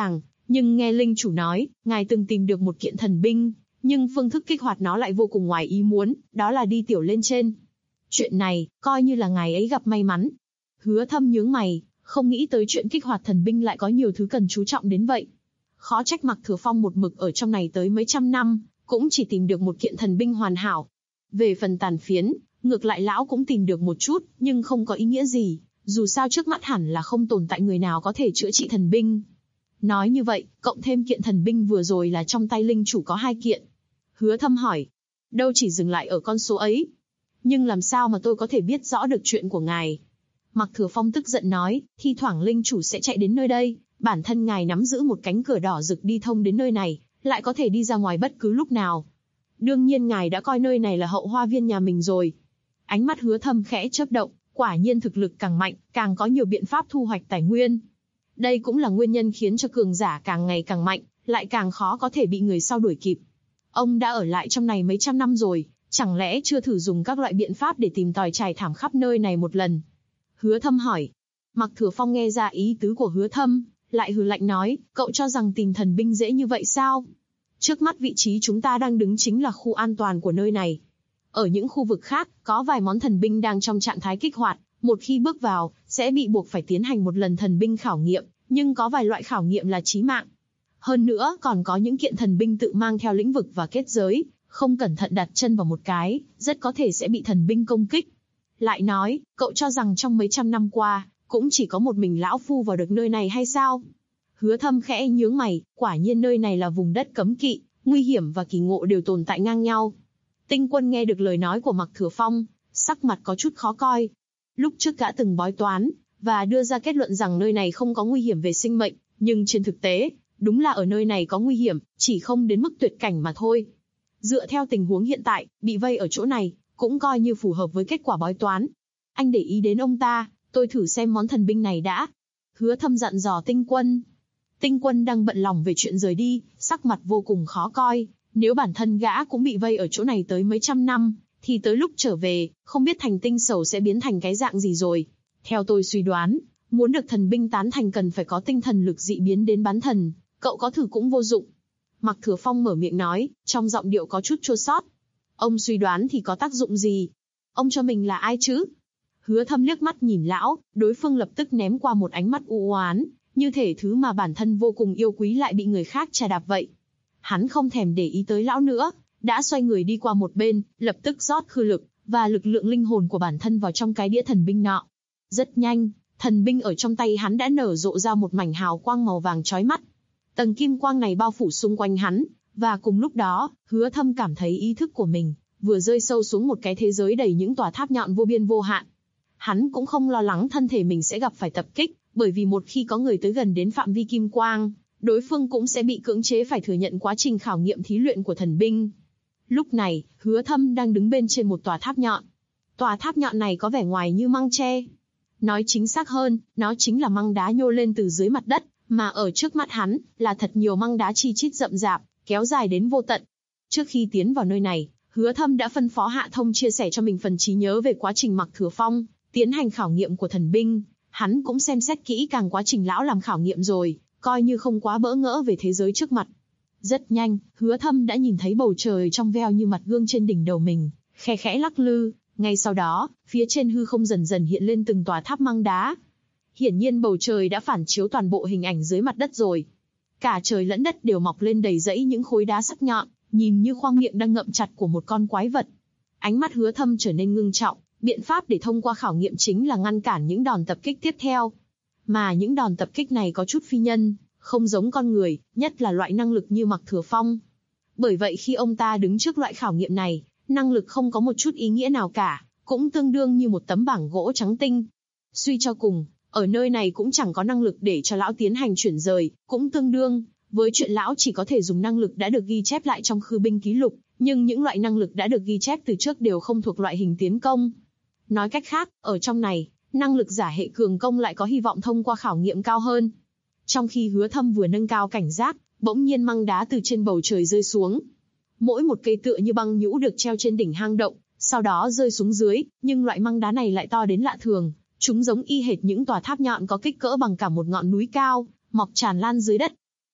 Nhưng nghe linh chủ nói, ngài từng tìm được một kiện thần binh, nhưng phương thức kích hoạt nó lại vô cùng ngoài ý muốn, đó là đi tiểu lên trên. Chuyện này, coi như là ngài ấy gặp may mắn. Hứa Thâm nhướng mày, không nghĩ tới chuyện kích hoạt thần binh lại có nhiều thứ cần chú trọng đến vậy. Khó trách Mạc Thừa Phong một mực ở trong này tới mấy trăm năm, cũng chỉ tìm được một kiện thần binh hoàn hảo. Về phần tàn phiến, ngược lại lão cũng tìm được một chút, nhưng không có ý nghĩa gì, dù sao trước mắt hẳn là không tồn tại người nào có thể chữa trị thần binh. Nói như vậy, cộng thêm kiện thần binh vừa rồi là trong tay linh chủ có 2 kiện. Hứa Thâm hỏi, đâu chỉ dừng lại ở con số ấy. Nhưng làm sao mà tôi có thể biết rõ được chuyện của ngài? Mạc Thừa Phong tức giận nói, thi thoảng linh chủ sẽ chạy đến nơi đây, bản thân ngài nắm giữ một cánh cửa đỏ rực đi thông đến nơi này, lại có thể đi ra ngoài bất cứ lúc nào. Đương nhiên ngài đã coi nơi này là hậu hoa viên nhà mình rồi. Ánh mắt Hứa Thâm khẽ chớp động, quả nhiên thực lực càng mạnh, càng có nhiều biện pháp thu hoạch tài nguyên. Đây cũng là nguyên nhân khiến cho cường giả càng ngày càng mạnh, lại càng khó có thể bị người sau đuổi kịp. Ông đã ở lại trong này mấy trăm năm rồi, chẳng lẽ chưa thử dùng các loại biện pháp để tìm tòi trải thảm khắp nơi này một lần? Hứa Thâm hỏi. Mạc Thừa Phong nghe ra ý tứ của Hứa Thâm, lại hừ lạnh nói, cậu cho rằng tìm thần binh dễ như vậy sao? Trước mắt vị trí chúng ta đang đứng chính là khu an toàn của nơi này. Ở những khu vực khác, có vài món thần binh đang trong trạng thái kích hoạt, một khi bước vào, sẽ bị buộc phải tiến hành một lần thần binh khảo nghiệm, nhưng có vài loại khảo nghiệm là chí mạng. Hơn nữa, còn có những kiện thần binh tự mang theo lĩnh vực và kết giới, không cẩn thận đặt chân vào một cái, rất có thể sẽ bị thần binh công kích. Lại nói, cậu cho rằng trong mấy trăm năm qua, cũng chỉ có một mình lão phu vào được nơi này hay sao? Hứa Thâm khẽ nhướng mày, quả nhiên nơi này là vùng đất cấm kỵ, nguy hiểm và kỳ ngộ đều tồn tại ngang nhau. Tinh Quân nghe được lời nói của Mạc Thừa Phong, sắc mặt có chút khó coi. Lúc trước gã từng bói toán, và đưa ra kết luận rằng nơi này không có nguy hiểm về sinh mệnh, nhưng trên thực tế, đúng là ở nơi này có nguy hiểm, chỉ không đến mức tuyệt cảnh mà thôi. Dựa theo tình huống hiện tại, bị vây ở chỗ này, cũng coi như phù hợp với kết quả bói toán. Anh để ý đến ông ta, tôi thử xem món thần binh này đã. Hứa Thâm dặn dò Tinh Quân. Tinh Quân đang bận lòng về chuyện rời đi, sắc mặt vô cùng khó coi. Nếu bản thân gã cũng bị vây ở chỗ này tới mấy trăm năm, thì tới lúc trở về, không biết thành tinh sầu sẽ biến thành cái dạng gì rồi. Theo tôi suy đoán, muốn được thần binh tán thành cần phải có tinh thần lực dị biến đến bán thần, cậu có thử cũng vô dụng. Mạc Thừa Phong mở miệng nói, trong giọng điệu có chút chua xót. Ông suy đoán thì có tác dụng gì? Ông cho mình là ai chứ? Hứa Thâm liếc mắt nhìn lão, đối phương lập tức ném qua một ánh mắt u oán, như thể thứ mà bản thân vô cùng yêu quý lại bị người khác chà đạp vậy. Hắn không thèm để ý tới lão nữa, đã xoay người đi qua một bên, lập tức rót khư lực và lực lượng linh hồn của bản thân vào trong cái đĩa thần binh nọ. Rất nhanh, thần binh ở trong tay hắn đã nở rộ ra một mảnh hào quang màu vàng chói mắt. Tầng kim quang này bao phủ xung quanh hắn, và cùng lúc đó, Hứa Thâm cảm thấy ý thức của mình vừa rơi sâu xuống một cái thế giới đầy những tòa tháp nhọn vô biên vô hạn. Hắn cũng không lo lắng thân thể mình sẽ gặp phải tập kích, bởi vì một khi có người tới gần đến phạm vi kim quang, đối phương cũng sẽ bị cưỡng chế phải thừa nhận quá trình khảo nghiệm thí luyện của thần binh. Lúc này, Hứa Thâm đang đứng bên trên một tòa tháp nhọn. Tòa tháp nhọn này có vẻ ngoài như măng tre. Nói chính xác hơn, nó chính là măng đá nhô lên từ dưới mặt đất, mà ở trước mắt hắn, là thật nhiều măng đá chi chít rậm rạp, kéo dài đến vô tận. Trước khi tiến vào nơi này, Hứa Thâm đã phân phó Hạ Thông chia sẻ cho mình phần trí nhớ về quá trình Mạc Thừa Phong tiến hành khảo nghiệm của thần binh. Hắn cũng xem xét kỹ càng quá trình lão làm khảo nghiệm rồi, coi như không quá bỡ ngỡ về thế giới trước mặt. Rất nhanh, Hứa Thâm đã nhìn thấy bầu trời trong veo như mặt gương trên đỉnh đầu mình, khe khẽ lắc lư. Ngay sau đó, phía trên hư không dần dần hiện lên từng tòa tháp măng đá. Hiển nhiên bầu trời đã phản chiếu toàn bộ hình ảnh dưới mặt đất rồi. Cả trời lẫn đất đều mọc lên đầy rẫy những khối đá sắc nhọn, nhìn như khoang miệng đang ngậm chặt của một con quái vật. Ánh mắt Hứa Thâm trở nên ngưng trọng, biện pháp để thông qua khảo nghiệm chính là ngăn cản những đòn tập kích tiếp theo. Mà những đòn tập kích này có chút phi nhân, không giống con người, nhất là loại năng lực như Mạc Thừa Phong. Bởi vậy khi ông ta đứng trước loại khảo nghiệm này, năng lực không có một chút ý nghĩa nào cả, cũng tương đương như một tấm bảng gỗ trắng tinh. Suy cho cùng, ở nơi này cũng chẳng có năng lực để cho lão tiến hành chuyển rời, cũng tương đương với chuyện lão chỉ có thể dùng năng lực đã được ghi chép lại trong khư binh ký lục, nhưng những loại năng lực đã được ghi chép từ trước đều không thuộc loại hình tiến công. Nói cách khác, ở trong này, năng lực giả hệ cường công lại có hy vọng thông qua khảo nghiệm cao hơn. Trong khi Hứa Thâm vừa nâng cao cảnh giác, bỗng nhiên măng đá từ trên bầu trời rơi xuống. Mỗi một cây tựa như băng nhũ được treo trên đỉnh hang động, sau đó rơi xuống dưới, nhưng loại măng đá này lại to đến lạ thường. Chúng giống y hệt những tòa tháp nhọn có kích cỡ bằng cả một ngọn núi cao, mọc tràn lan dưới đất.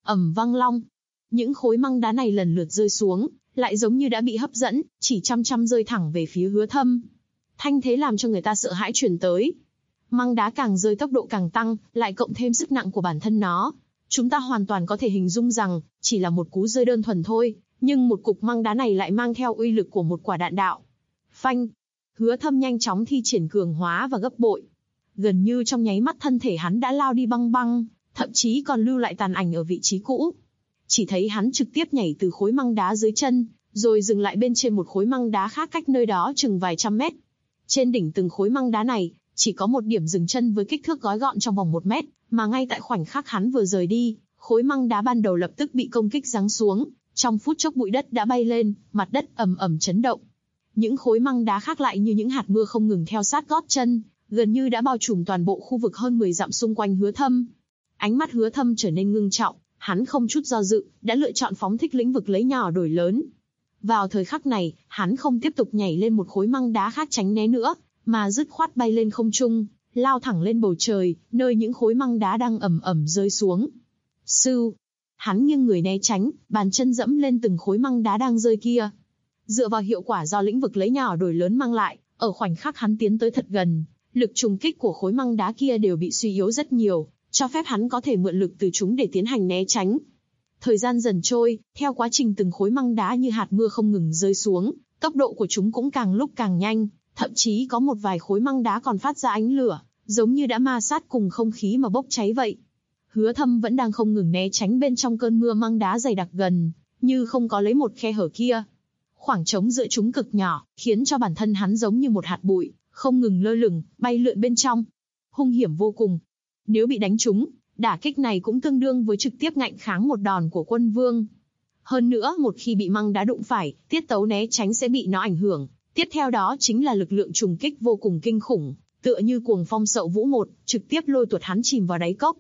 ầm vang long. Những khối măng đá này lần lượt rơi xuống, lại giống như đã bị hấp dẫn, chỉ chăm chăm rơi thẳng về phía Hứa Thâm. Thanh thế làm cho người ta sợ hãi truyền tới. Măng đá càng rơi tốc độ càng tăng, lại cộng thêm sức nặng của bản thân nó. Chúng ta hoàn toàn có thể hình dung rằng, chỉ là một cú rơi đơn thuần thôi, nhưng một cục măng đá này lại mang theo uy lực của một quả đạn đạo. Phanh! Hứa Thâm nhanh chóng thi triển cường hóa và gấp bội. Gần như trong nháy mắt thân thể hắn đã lao đi băng băng, thậm chí còn lưu lại tàn ảnh ở vị trí cũ. Chỉ thấy hắn trực tiếp nhảy từ khối măng đá dưới chân, rồi dừng lại bên trên một khối măng đá khác cách nơi đó chừng vài trăm mét. Trên đỉnh từng khối măng đá này, chỉ có một điểm dừng chân với kích thước gói gọn trong vòng 1 mét, mà ngay tại khoảnh khắc hắn vừa rời đi, khối măng đá ban đầu lập tức bị công kích giáng xuống, trong phút chốc bụi đất đã bay lên, mặt đất ầm ầm chấn động. Những khối măng đá khác lại như những hạt mưa không ngừng theo sát gót chân, gần như đã bao trùm toàn bộ khu vực hơn 10 dặm xung quanh Hứa Thâm. Ánh mắt Hứa Thâm trở nên ngưng trọng, hắn không chút do dự, đã lựa chọn phóng thích lĩnh vực lấy nhỏ đổi lớn. Vào thời khắc này, hắn không tiếp tục nhảy lên một khối măng đá khác tránh né nữa, mà dứt khoát bay lên không trung, lao thẳng lên bầu trời, nơi những khối măng đá đang ầm ầm rơi xuống. Sưu! Hắn nghiêng người né tránh, bàn chân dẫm lên từng khối măng đá đang rơi kia. Dựa vào hiệu quả do lĩnh vực lấy nhỏ đổi lớn mang lại, ở khoảnh khắc hắn tiến tới thật gần, lực trùng kích của khối măng đá kia đều bị suy yếu rất nhiều, cho phép hắn có thể mượn lực từ chúng để tiến hành né tránh. Thời gian dần trôi, theo quá trình từng khối măng đá như hạt mưa không ngừng rơi xuống, tốc độ của chúng cũng càng lúc càng nhanh, thậm chí có một vài khối măng đá còn phát ra ánh lửa, giống như đã ma sát cùng không khí mà bốc cháy vậy. Hứa Thâm vẫn đang không ngừng né tránh bên trong cơn mưa măng đá dày đặc gần, như không có lấy một khe hở kia. Khoảng trống giữa chúng cực nhỏ, khiến cho bản thân hắn giống như một hạt bụi, không ngừng lơ lửng, bay lượn bên trong. Hung hiểm vô cùng. Nếu bị đánh trúng, đả kích này cũng tương đương với trực tiếp ngạnh kháng một đòn của quân vương. Hơn nữa, một khi bị măng đá đụng phải, tiết tấu né tránh sẽ bị nó ảnh hưởng. Tiếp theo đó chính là lực lượng trùng kích vô cùng kinh khủng, tựa như cuồng phong sậu vũ một, trực tiếp lôi tuột hắn chìm vào đáy cốc.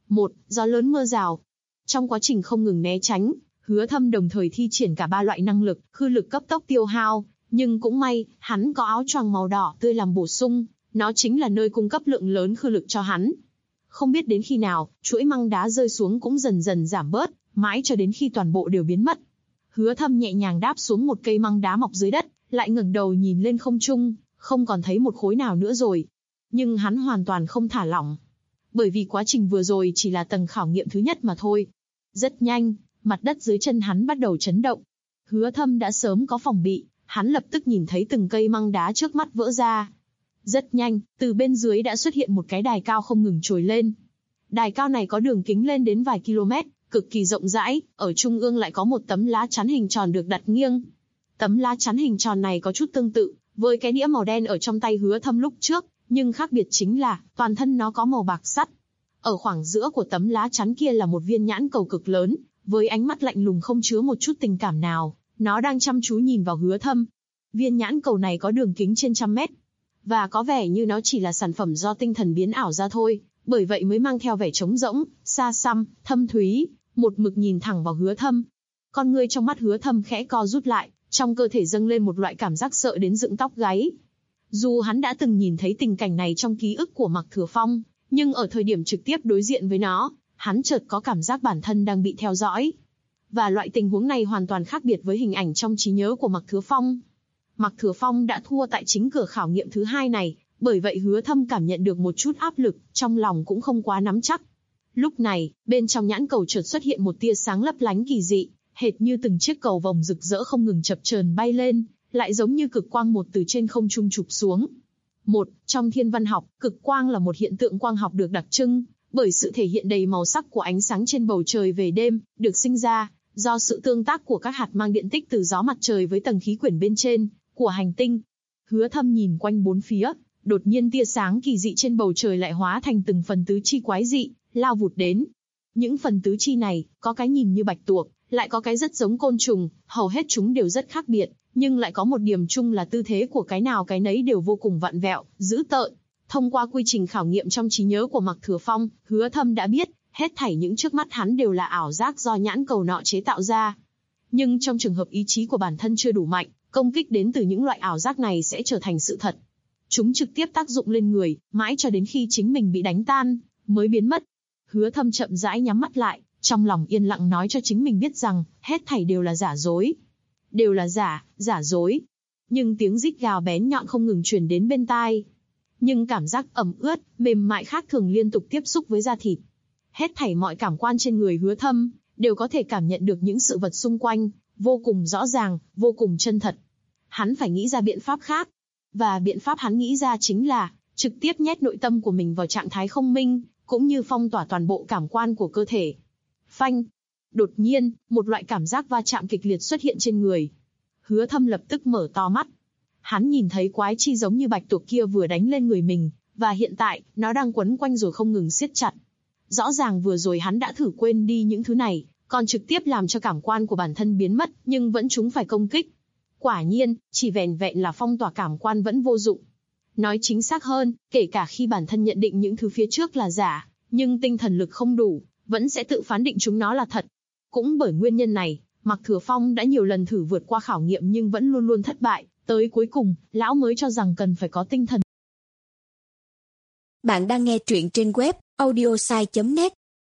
Gió lớn mưa rào. Trong quá trình không ngừng né tránh, Hứa Thâm đồng thời thi triển cả 3 loại năng lực, khư lực cấp tốc tiêu hao, nhưng cũng may, hắn có áo choàng màu đỏ tươi làm bổ sung, nó chính là nơi cung cấp lượng lớn khư lực cho hắn. Không biết đến khi nào, chuỗi măng đá rơi xuống cũng dần dần giảm bớt, mãi cho đến khi toàn bộ đều biến mất. Hứa Thâm nhẹ nhàng đáp xuống một cây măng đá mọc dưới đất, lại ngẩng đầu nhìn lên không trung, không còn thấy một khối nào nữa rồi. Nhưng hắn hoàn toàn không thả lỏng, bởi vì quá trình vừa rồi chỉ là tầng khảo nghiệm thứ nhất mà thôi. Rất nhanh, mặt đất dưới chân hắn bắt đầu chấn động. Hứa Thâm đã sớm có phòng bị, hắn lập tức nhìn thấy từng cây măng đá trước mắt vỡ ra. Rất nhanh, từ bên dưới đã xuất hiện một cái đài cao không ngừng trồi lên. Đài cao này có đường kính lên đến vài km, cực kỳ rộng rãi, ở trung ương lại có một tấm lá chắn hình tròn được đặt nghiêng. Tấm lá chắn hình tròn này có chút tương tự với cái đĩa màu đen ở trong tay Hứa Thâm lúc trước, nhưng khác biệt chính là toàn thân nó có màu bạc sắt. Ở khoảng giữa của tấm lá chắn kia là một viên nhãn cầu cực lớn, với ánh mắt lạnh lùng không chứa một chút tình cảm nào, nó đang chăm chú nhìn vào Hứa Thâm. Viên nhãn cầu này có đường kính trên 100 mét, và có vẻ như nó chỉ là sản phẩm do tinh thần biến ảo ra thôi, bởi vậy mới mang theo vẻ trống rỗng, xa xăm, thâm thúy, một mực nhìn thẳng vào Hứa Thâm. Con ngươi trong mắt Hứa Thâm khẽ co rút lại, trong cơ thể dâng lên một loại cảm giác sợ đến dựng tóc gáy. Dù hắn đã từng nhìn thấy tình cảnh này trong ký ức của Mạc Thừa Phong, nhưng ở thời điểm trực tiếp đối diện với nó, hắn chợt có cảm giác bản thân đang bị theo dõi. Và loại tình huống này hoàn toàn khác biệt với hình ảnh trong trí nhớ của Mạc Thừa Phong. Mạc Thừa Phong đã thua tại chính cửa khảo nghiệm thứ 2 này, bởi vậy Hứa Thâm cảm nhận được một chút áp lực, trong lòng cũng không quá nắm chắc. Lúc này, bên trong nhãn cầu chợt xuất hiện một tia sáng lấp lánh kỳ dị, hệt như từng chiếc cầu vồng rực rỡ không ngừng chập chờn bay lên, lại giống như cực quang một từ trên không trung chụp xuống. Trong thiên văn học, cực quang là một hiện tượng quang học được đặc trưng bởi sự thể hiện đầy màu sắc của ánh sáng trên bầu trời về đêm, được sinh ra do sự tương tác của các hạt mang điện tích từ gió mặt trời với tầng khí quyển bên trên của hành tinh. Hứa Thâm nhìn quanh bốn phía, đột nhiên tia sáng kỳ dị trên bầu trời lại hóa thành từng phần tứ chi quái dị, lao vụt đến. Những phần tứ chi này, có cái nhìn như bạch tuộc, lại có cái rất giống côn trùng, hầu hết chúng đều rất khác biệt, nhưng lại có một điểm chung là tư thế của cái nào cái nấy đều vô cùng vặn vẹo, dữ tợn. Thông qua quy trình khảo nghiệm trong trí nhớ của Mạc Thừa Phong, Hứa Thâm đã biết, hết thảy những trước mắt hắn đều là ảo giác do nhãn cầu nọ chế tạo ra. Nhưng trong trường hợp ý chí của bản thân chưa đủ mạnh, công kích đến từ những loại ảo giác này sẽ trở thành sự thật. Chúng trực tiếp tác dụng lên người, mãi cho đến khi chính mình bị đánh tan, mới biến mất. Hứa Thâm chậm rãi nhắm mắt lại, trong lòng yên lặng nói cho chính mình biết rằng, hết thảy đều là giả dối. Đều là giả dối. Nhưng tiếng rít gào bén nhọn không ngừng truyền đến bên tai. Nhưng cảm giác ẩm ướt, mềm mại khác thường liên tục tiếp xúc với da thịt. Hết thảy mọi cảm quan trên người Hứa Thâm, đều có thể cảm nhận được những sự vật xung quanh, vô cùng rõ ràng, vô cùng chân thật. Hắn phải nghĩ ra biện pháp khác. Và biện pháp hắn nghĩ ra chính là, trực tiếp nhét nội tâm của mình vào trạng thái không minh, cũng như phong tỏa toàn bộ cảm quan của cơ thể. Phanh! Đột nhiên, một loại cảm giác va chạm kịch liệt xuất hiện trên người. Hứa Thâm lập tức mở to mắt. Hắn nhìn thấy quái chi giống như bạch tuộc kia vừa đánh lên người mình, và hiện tại, nó đang quấn quanh rồi không ngừng siết chặt. Rõ ràng vừa rồi hắn đã thử quên đi những thứ này, còn trực tiếp làm cho cảm quan của bản thân biến mất, nhưng vẫn chúng phải công kích. Quả nhiên, chỉ vẻn vẹn là phong tỏa cảm quan vẫn vô dụng. Nói chính xác hơn, kể cả khi bản thân nhận định những thứ phía trước là giả, nhưng tinh thần lực không đủ, vẫn sẽ tự phán định chúng nó là thật. Cũng bởi nguyên nhân này, Mạc Thừa Phong đã nhiều lần thử vượt qua khảo nghiệm nhưng vẫn luôn luôn thất bại, tới cuối cùng, lão mới cho rằng cần phải có tinh thần. Bạn đang nghe truyện trên web audiosai.net.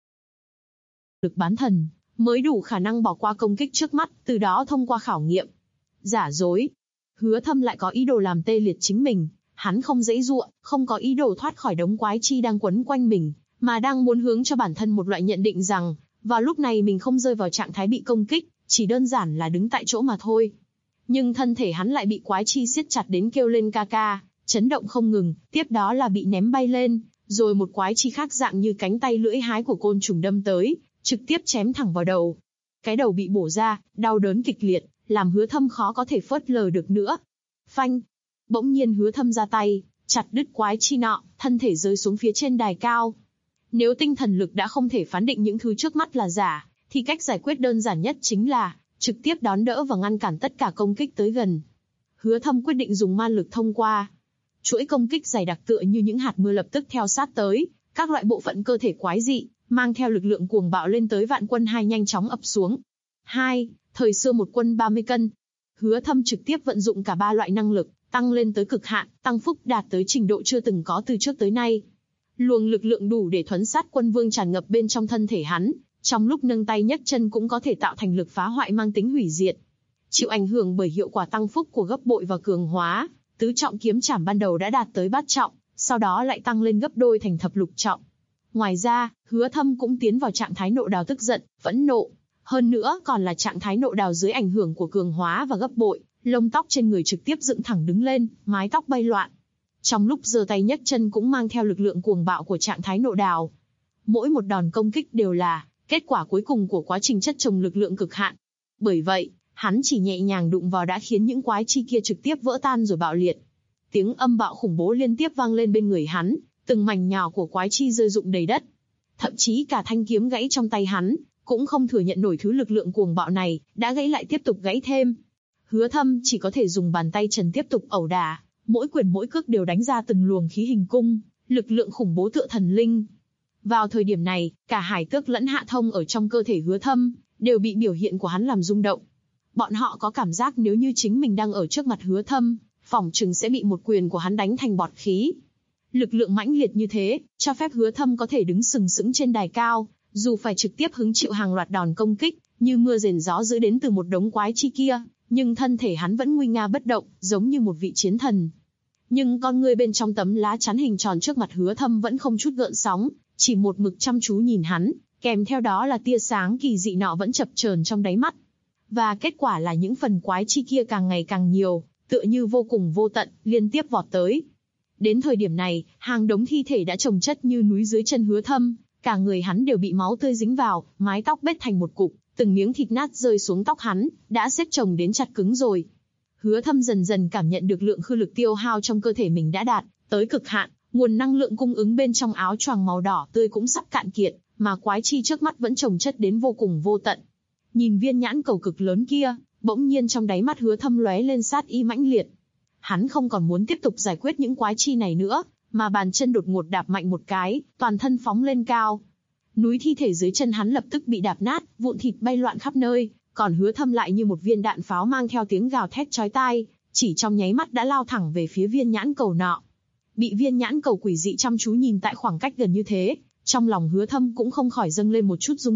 Lực bán thần mới đủ khả năng bỏ qua công kích trước mắt, từ đó thông qua khảo nghiệm. Giả dối. Hứa Thâm lại có ý đồ làm tê liệt chính mình, hắn không giãy giụa, không có ý đồ thoát khỏi đống quái chi đang quấn quanh mình, mà đang muốn hướng cho bản thân một loại nhận định rằng, vào lúc này mình không rơi vào trạng thái bị công kích, chỉ đơn giản là đứng tại chỗ mà thôi. Nhưng thân thể hắn lại bị quái chi siết chặt đến kêu lên ca ca, chấn động không ngừng, tiếp đó là bị ném bay lên, rồi một quái chi khác dạng như cánh tay lưỡi hái của côn trùng đâm tới, trực tiếp chém thẳng vào đầu. Cái đầu bị bổ ra, đau đớn kịch liệt, làm Hứa Thâm khó có thể phớt lờ được nữa. Phanh! Bỗng nhiên Hứa Thâm ra tay, chặt đứt quái chi nọ, thân thể rơi xuống phía trên đài cao. Nếu tinh thần lực đã không thể phán định những thứ trước mắt là giả, thì cách giải quyết đơn giản nhất chính là trực tiếp đón đỡ và ngăn cản tất cả công kích tới gần. Hứa Thâm quyết định dùng man lực thông qua. Chuỗi công kích dày đặc tựa như những hạt mưa lập tức theo sát tới, các loại bộ phận cơ thể quái dị, mang theo lực lượng cuồng bạo lên tới vạn quân hai nhanh chóng ập xuống. 2. Thời xưa một quân 30 cân. Hứa Thâm trực tiếp vận dụng cả ba loại năng lực, tăng lên tới cực hạn, tăng phúc đạt tới trình độ chưa từng có từ trước tới nay. Luồng lực lượng đủ để thuấn sát quân vương tràn ngập bên trong thân thể hắn, trong lúc nâng tay nhấc chân cũng có thể tạo thành lực phá hoại mang tính hủy diệt. Chịu ảnh hưởng bởi hiệu quả tăng phúc của gấp bội và cường hóa, tứ trọng kiếm trảm ban đầu đã đạt tới bát trọng, sau đó lại tăng lên gấp đôi thành thập lục trọng. Ngoài ra, Hứa Thâm cũng tiến vào trạng thái nộ đào tức giận, phẫn nộ. Hơn nữa còn là trạng thái nộ đào dưới ảnh hưởng của cường hóa và gấp bội, lông tóc trên người trực tiếp dựng thẳng đứng lên, mái tóc bay loạn. Trong lúc giơ tay nhấc chân cũng mang theo lực lượng cuồng bạo của trạng thái nộ đào. Mỗi một đòn công kích đều là kết quả cuối cùng của quá trình chất chồng lực lượng cực hạn. Bởi vậy, hắn chỉ nhẹ nhàng đụng vào đã khiến những quái chi kia trực tiếp vỡ tan rồi bạo liệt. Tiếng âm bạo khủng bố liên tiếp vang lên bên người hắn, từng mảnh nhỏ của quái chi rơi rụng đầy đất. Thậm chí cả thanh kiếm gãy trong tay hắn, cũng không thừa nhận nổi thứ lực lượng cuồng bạo này, đã gãy lại tiếp tục gãy thêm. Hứa Thâm chỉ có thể dùng bàn tay trần tiếp tục ẩu đả, mỗi quyền mỗi cước đều đánh ra từng luồng khí hình cung, lực lượng khủng bố tựa thần linh. Vào thời điểm này, cả Hải Tước lẫn Hạ Thông ở trong cơ thể Hứa Thâm, đều bị biểu hiện của hắn làm rung động. Bọn họ có cảm giác nếu như chính mình đang ở trước mặt Hứa Thâm, phỏng chừng sẽ bị một quyền của hắn đánh thành bọt khí. Lực lượng mãnh liệt như thế, cho phép Hứa Thâm có thể đứng sừng sững trên đài cao, dù phải trực tiếp hứng chịu hàng loạt đòn công kích, như mưa rền gió dữ đến từ một đống quái chi kia, nhưng thân thể hắn vẫn nguy nga bất động, giống như một vị chiến thần. Nhưng con người bên trong tấm lá chắn hình tròn trước mặt Hứa Thâm vẫn không chút gợn sóng, chỉ một mực chăm chú nhìn hắn, kèm theo đó là tia sáng kỳ dị nọ vẫn chập chờn trong đáy mắt. Và kết quả là những phần quái chi kia càng ngày càng nhiều, tựa như vô cùng vô tận, liên tiếp vọt tới. Đến thời điểm này, hàng đống thi thể đã chồng chất như núi dưới chân Hứa Thâm, cả người hắn đều bị máu tươi dính vào, mái tóc bết thành một cục, từng miếng thịt nát rơi xuống tóc hắn, đã xếp chồng đến chặt cứng rồi. Hứa Thâm dần dần cảm nhận được lượng khư lực tiêu hao trong cơ thể mình đã đạt tới cực hạn, nguồn năng lượng cung ứng bên trong áo choàng màu đỏ tươi cũng sắp cạn kiệt, mà quái chi trước mắt vẫn chồng chất đến vô cùng vô tận. Nhìn viên nhãn cầu cực lớn kia, bỗng nhiên trong đáy mắt Hứa Thâm lóe lên sát ý mãnh liệt. Hắn không còn muốn tiếp tục giải quyết những quái chi này nữa, mà bàn chân đột ngột đạp mạnh một cái, toàn thân phóng lên cao. Núi thi thể dưới chân hắn lập tức bị đạp nát, vụn thịt bay loạn khắp nơi, còn Hứa Thâm lại như một viên đạn pháo mang theo tiếng gào thét chói tai, chỉ trong nháy mắt đã lao thẳng về phía viên nhãn cầu nọ. Bị viên nhãn cầu quỷ dị chăm chú nhìn tại khoảng cách gần như thế, trong lòng Hứa Thâm cũng không khỏi dâng lên một chút rung động,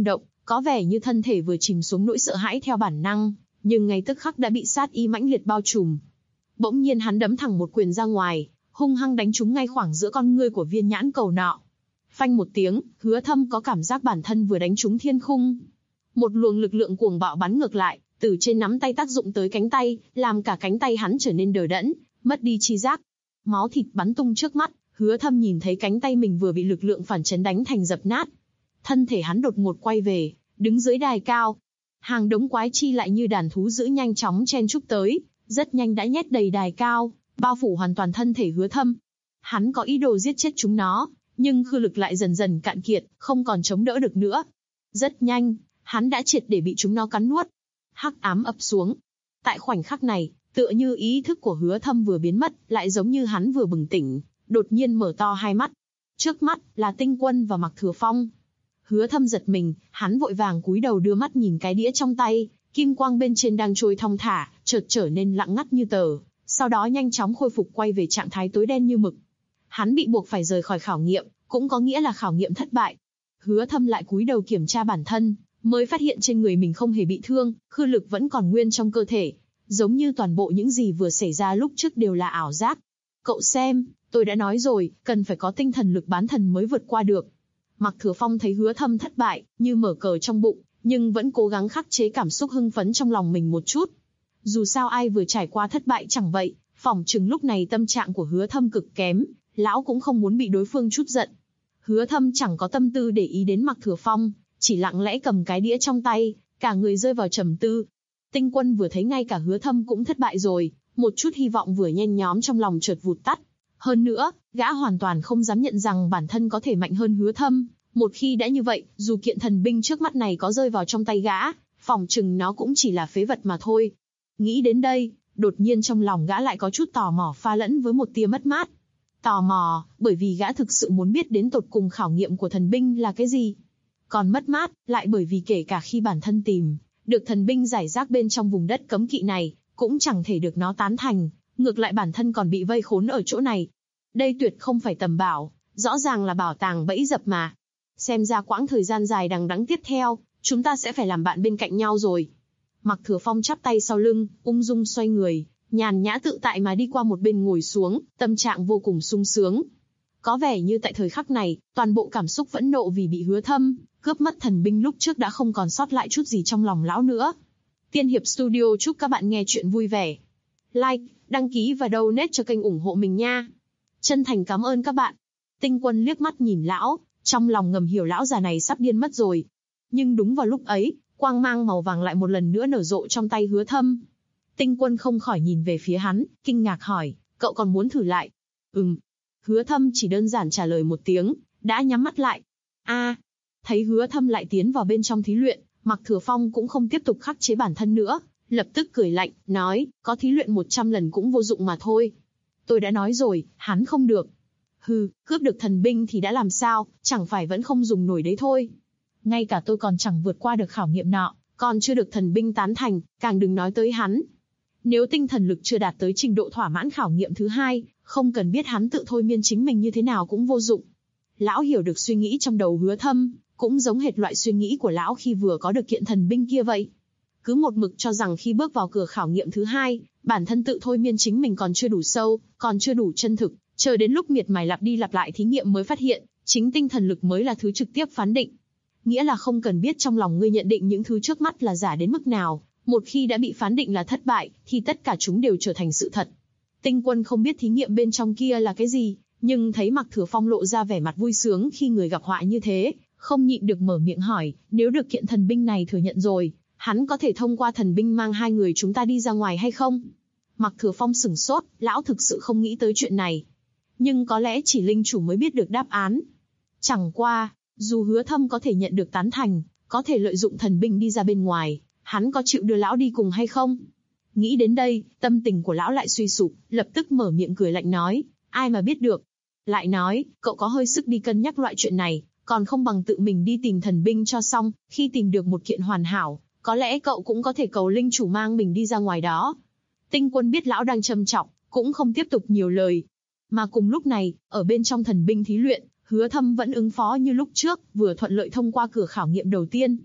có vẻ như thân thể vừa chìm xuống nỗi sợ hãi theo bản năng, nhưng ngay tức khắc đã bị sát ý mãnh liệt bao trùm. Bỗng nhiên hắn đấm thẳng một quyền ra ngoài, hung hăng đánh trúng ngay khoảng giữa con ngươi của viên nhãn cầu nọ. Phanh một tiếng, Hứa Thâm có cảm giác bản thân vừa đánh trúng thiên khung. Một luồng lực lượng cuồng bạo bắn ngược lại, từ trên nắm tay tác dụng tới cánh tay, làm cả cánh tay hắn trở nên đờ đẫn, mất đi chi giác. Máu thịt bắn tung trước mắt, Hứa Thâm nhìn thấy cánh tay mình vừa bị lực lượng phản chấn đánh thành dập nát. Thân thể hắn đột ngột quay về, đứng dưới đài cao. Hàng đống quái chi lại như đàn thú dữ nhanh chóng chen chúc tới, rất nhanh đã nhét đầy đài cao, bao phủ hoàn toàn thân thể Hứa Thâm. Hắn có ý đồ giết chết chúng nó, nhưng khư lực lại dần dần cạn kiệt, không còn chống đỡ được nữa. Rất nhanh, hắn đã triệt để bị chúng nó cắn nuốt. Hắc ám ập xuống. Tại khoảnh khắc này, tựa như ý thức của Hứa Thâm vừa biến mất, lại giống như hắn vừa bừng tỉnh, đột nhiên mở to hai mắt. Trước mắt là Tinh Quân và Mạc Thừa Phong. Hứa Thâm giật mình, hắn vội vàng cúi đầu đưa mắt nhìn cái đĩa trong tay, kim quang bên trên đang trôi thong thả, chợt trở nên lặng ngắt như tờ, sau đó nhanh chóng khôi phục quay về trạng thái tối đen như mực. Hắn bị buộc phải rời khỏi khảo nghiệm, cũng có nghĩa là khảo nghiệm thất bại. Hứa Thâm lại cúi đầu kiểm tra bản thân, mới phát hiện trên người mình không hề bị thương, khư lực vẫn còn nguyên trong cơ thể, giống như toàn bộ những gì vừa xảy ra lúc trước đều là ảo giác. Cậu xem, tôi đã nói rồi, cần phải có tinh thần lực bán thần mới vượt qua được. Mạc Thừa Phong thấy Hứa Thâm thất bại, như mở cờ trong bụng, nhưng vẫn cố gắng khắc chế cảm xúc hưng phấn trong lòng mình một chút. Dù sao ai vừa trải qua thất bại chẳng vậy, phỏng chừng lúc này tâm trạng của Hứa Thâm cực kém, lão cũng không muốn bị đối phương trút giận. Hứa Thâm chẳng có tâm tư để ý đến Mạc Thừa Phong, chỉ lặng lẽ cầm cái đĩa trong tay, cả người rơi vào trầm tư. Tinh Quân vừa thấy ngay cả Hứa Thâm cũng thất bại rồi, một chút hy vọng vừa nhen nhóm trong lòng chợt vụt tắt. Hơn nữa, gã hoàn toàn không dám nhận rằng bản thân có thể mạnh hơn Hứa Thâm. Một khi đã như vậy, dù kiện thần binh trước mắt này có rơi vào trong tay gã, phỏng chừng nó cũng chỉ là phế vật mà thôi. Nghĩ đến đây, đột nhiên trong lòng gã lại có chút tò mò pha lẫn với một tia mất mát. Tò mò, bởi vì gã thực sự muốn biết đến tột cùng khảo nghiệm của thần binh là cái gì. Còn mất mát, lại bởi vì kể cả khi bản thân tìm được thần binh giải rác bên trong vùng đất cấm kỵ này, cũng chẳng thể được nó tán thành, ngược lại bản thân còn bị vây khốn ở chỗ này. Đây tuyệt không phải tầm bảo, rõ ràng là bảo tàng bẫy dập mà. Xem ra quãng thời gian dài đằng đẵng tiếp theo, chúng ta sẽ phải làm bạn bên cạnh nhau rồi. Mạc Thừa Phong chắp tay sau lưng, ung dung xoay người, nhàn nhã tự tại mà đi qua một bên ngồi xuống, tâm trạng vô cùng sung sướng. Có vẻ như tại thời khắc này, toàn bộ cảm xúc phẫn nộ vì bị Hứa Thâm cướp mất thần binh lúc trước đã không còn sót lại chút gì trong lòng lão nữa. Tiên Hiệp Studio chúc các bạn nghe chuyện vui vẻ. Like, đăng ký và donate cho kênh ủng hộ mình nha. Chân thành cảm ơn các bạn. Tinh Quân liếc mắt nhìn lão, trong lòng ngầm hiểu lão già này sắp điên mất rồi. Nhưng đúng vào lúc ấy, quang mang màu vàng lại một lần nữa nở rộ trong tay Hứa Thâm. Tinh Quân không khỏi nhìn về phía hắn, kinh ngạc hỏi, cậu còn muốn thử lại? Hứa Thâm chỉ đơn giản trả lời một tiếng, đã nhắm mắt lại. Thấy Hứa Thâm lại tiến vào bên trong thí luyện, Mạc Thừa Phong cũng không tiếp tục khắc chế bản thân nữa, lập tức cười lạnh, nói, có thí luyện 100 lần cũng vô dụng mà thôi. Tôi đã nói rồi, hắn không được. Cướp được thần binh thì đã làm sao, chẳng phải vẫn không dùng nổi đấy thôi. Ngay cả tôi còn chẳng vượt qua được khảo nghiệm nọ, còn chưa được thần binh tán thành, càng đừng nói tới hắn. Nếu tinh thần lực chưa đạt tới trình độ thỏa mãn khảo nghiệm thứ hai, không cần biết hắn tự thôi miên chính mình như thế nào cũng vô dụng. Lão hiểu được suy nghĩ trong đầu Hứa Thâm, cũng giống hệt loại suy nghĩ của lão khi vừa có được kiện thần binh kia vậy. Cứ một mực cho rằng khi bước vào cửa khảo nghiệm thứ hai, bản thân tự thôi miên chính mình còn chưa đủ sâu, còn chưa đủ chân thực, chờ đến lúc miệt mài lặp đi lặp lại thí nghiệm mới phát hiện, chính tinh thần lực mới là thứ trực tiếp phán định. Nghĩa là không cần biết trong lòng ngươi nhận định những thứ trước mắt là giả đến mức nào, một khi đã bị phán định là thất bại, thì tất cả chúng đều trở thành sự thật. Tinh Quân không biết thí nghiệm bên trong kia là cái gì, nhưng thấy Mạc Thừa Phong lộ ra vẻ mặt vui sướng khi người gặp họa như thế, không nhịn được mở miệng hỏi, nếu được kiện thần binh này thừa nhận rồi, hắn có thể thông qua thần binh mang hai người chúng ta đi ra ngoài hay không? Mạc Thừa Phong sửng sốt, lão thực sự không nghĩ tới chuyện này. Nhưng có lẽ chỉ linh chủ mới biết được đáp án. Chẳng qua, dù Hứa Thâm có thể nhận được tán thành, có thể lợi dụng thần binh đi ra bên ngoài, hắn có chịu đưa lão đi cùng hay không? Nghĩ đến đây, tâm tình của lão lại suy sụp, lập tức mở miệng cười lạnh nói, ai mà biết được. Lại nói, cậu có hơi sức đi cân nhắc loại chuyện này, còn không bằng tự mình đi tìm thần binh cho xong, khi tìm được một kiện hoàn hảo, có lẽ cậu cũng có thể cầu linh chủ mang mình đi ra ngoài đó. Tinh Quân biết lão đang châm chọc, cũng không tiếp tục nhiều lời. Mà cùng lúc này, ở bên trong thần binh thí luyện, Hứa Thâm vẫn ứng phó như lúc trước, vừa thuận lợi thông qua cửa khảo nghiệm đầu tiên.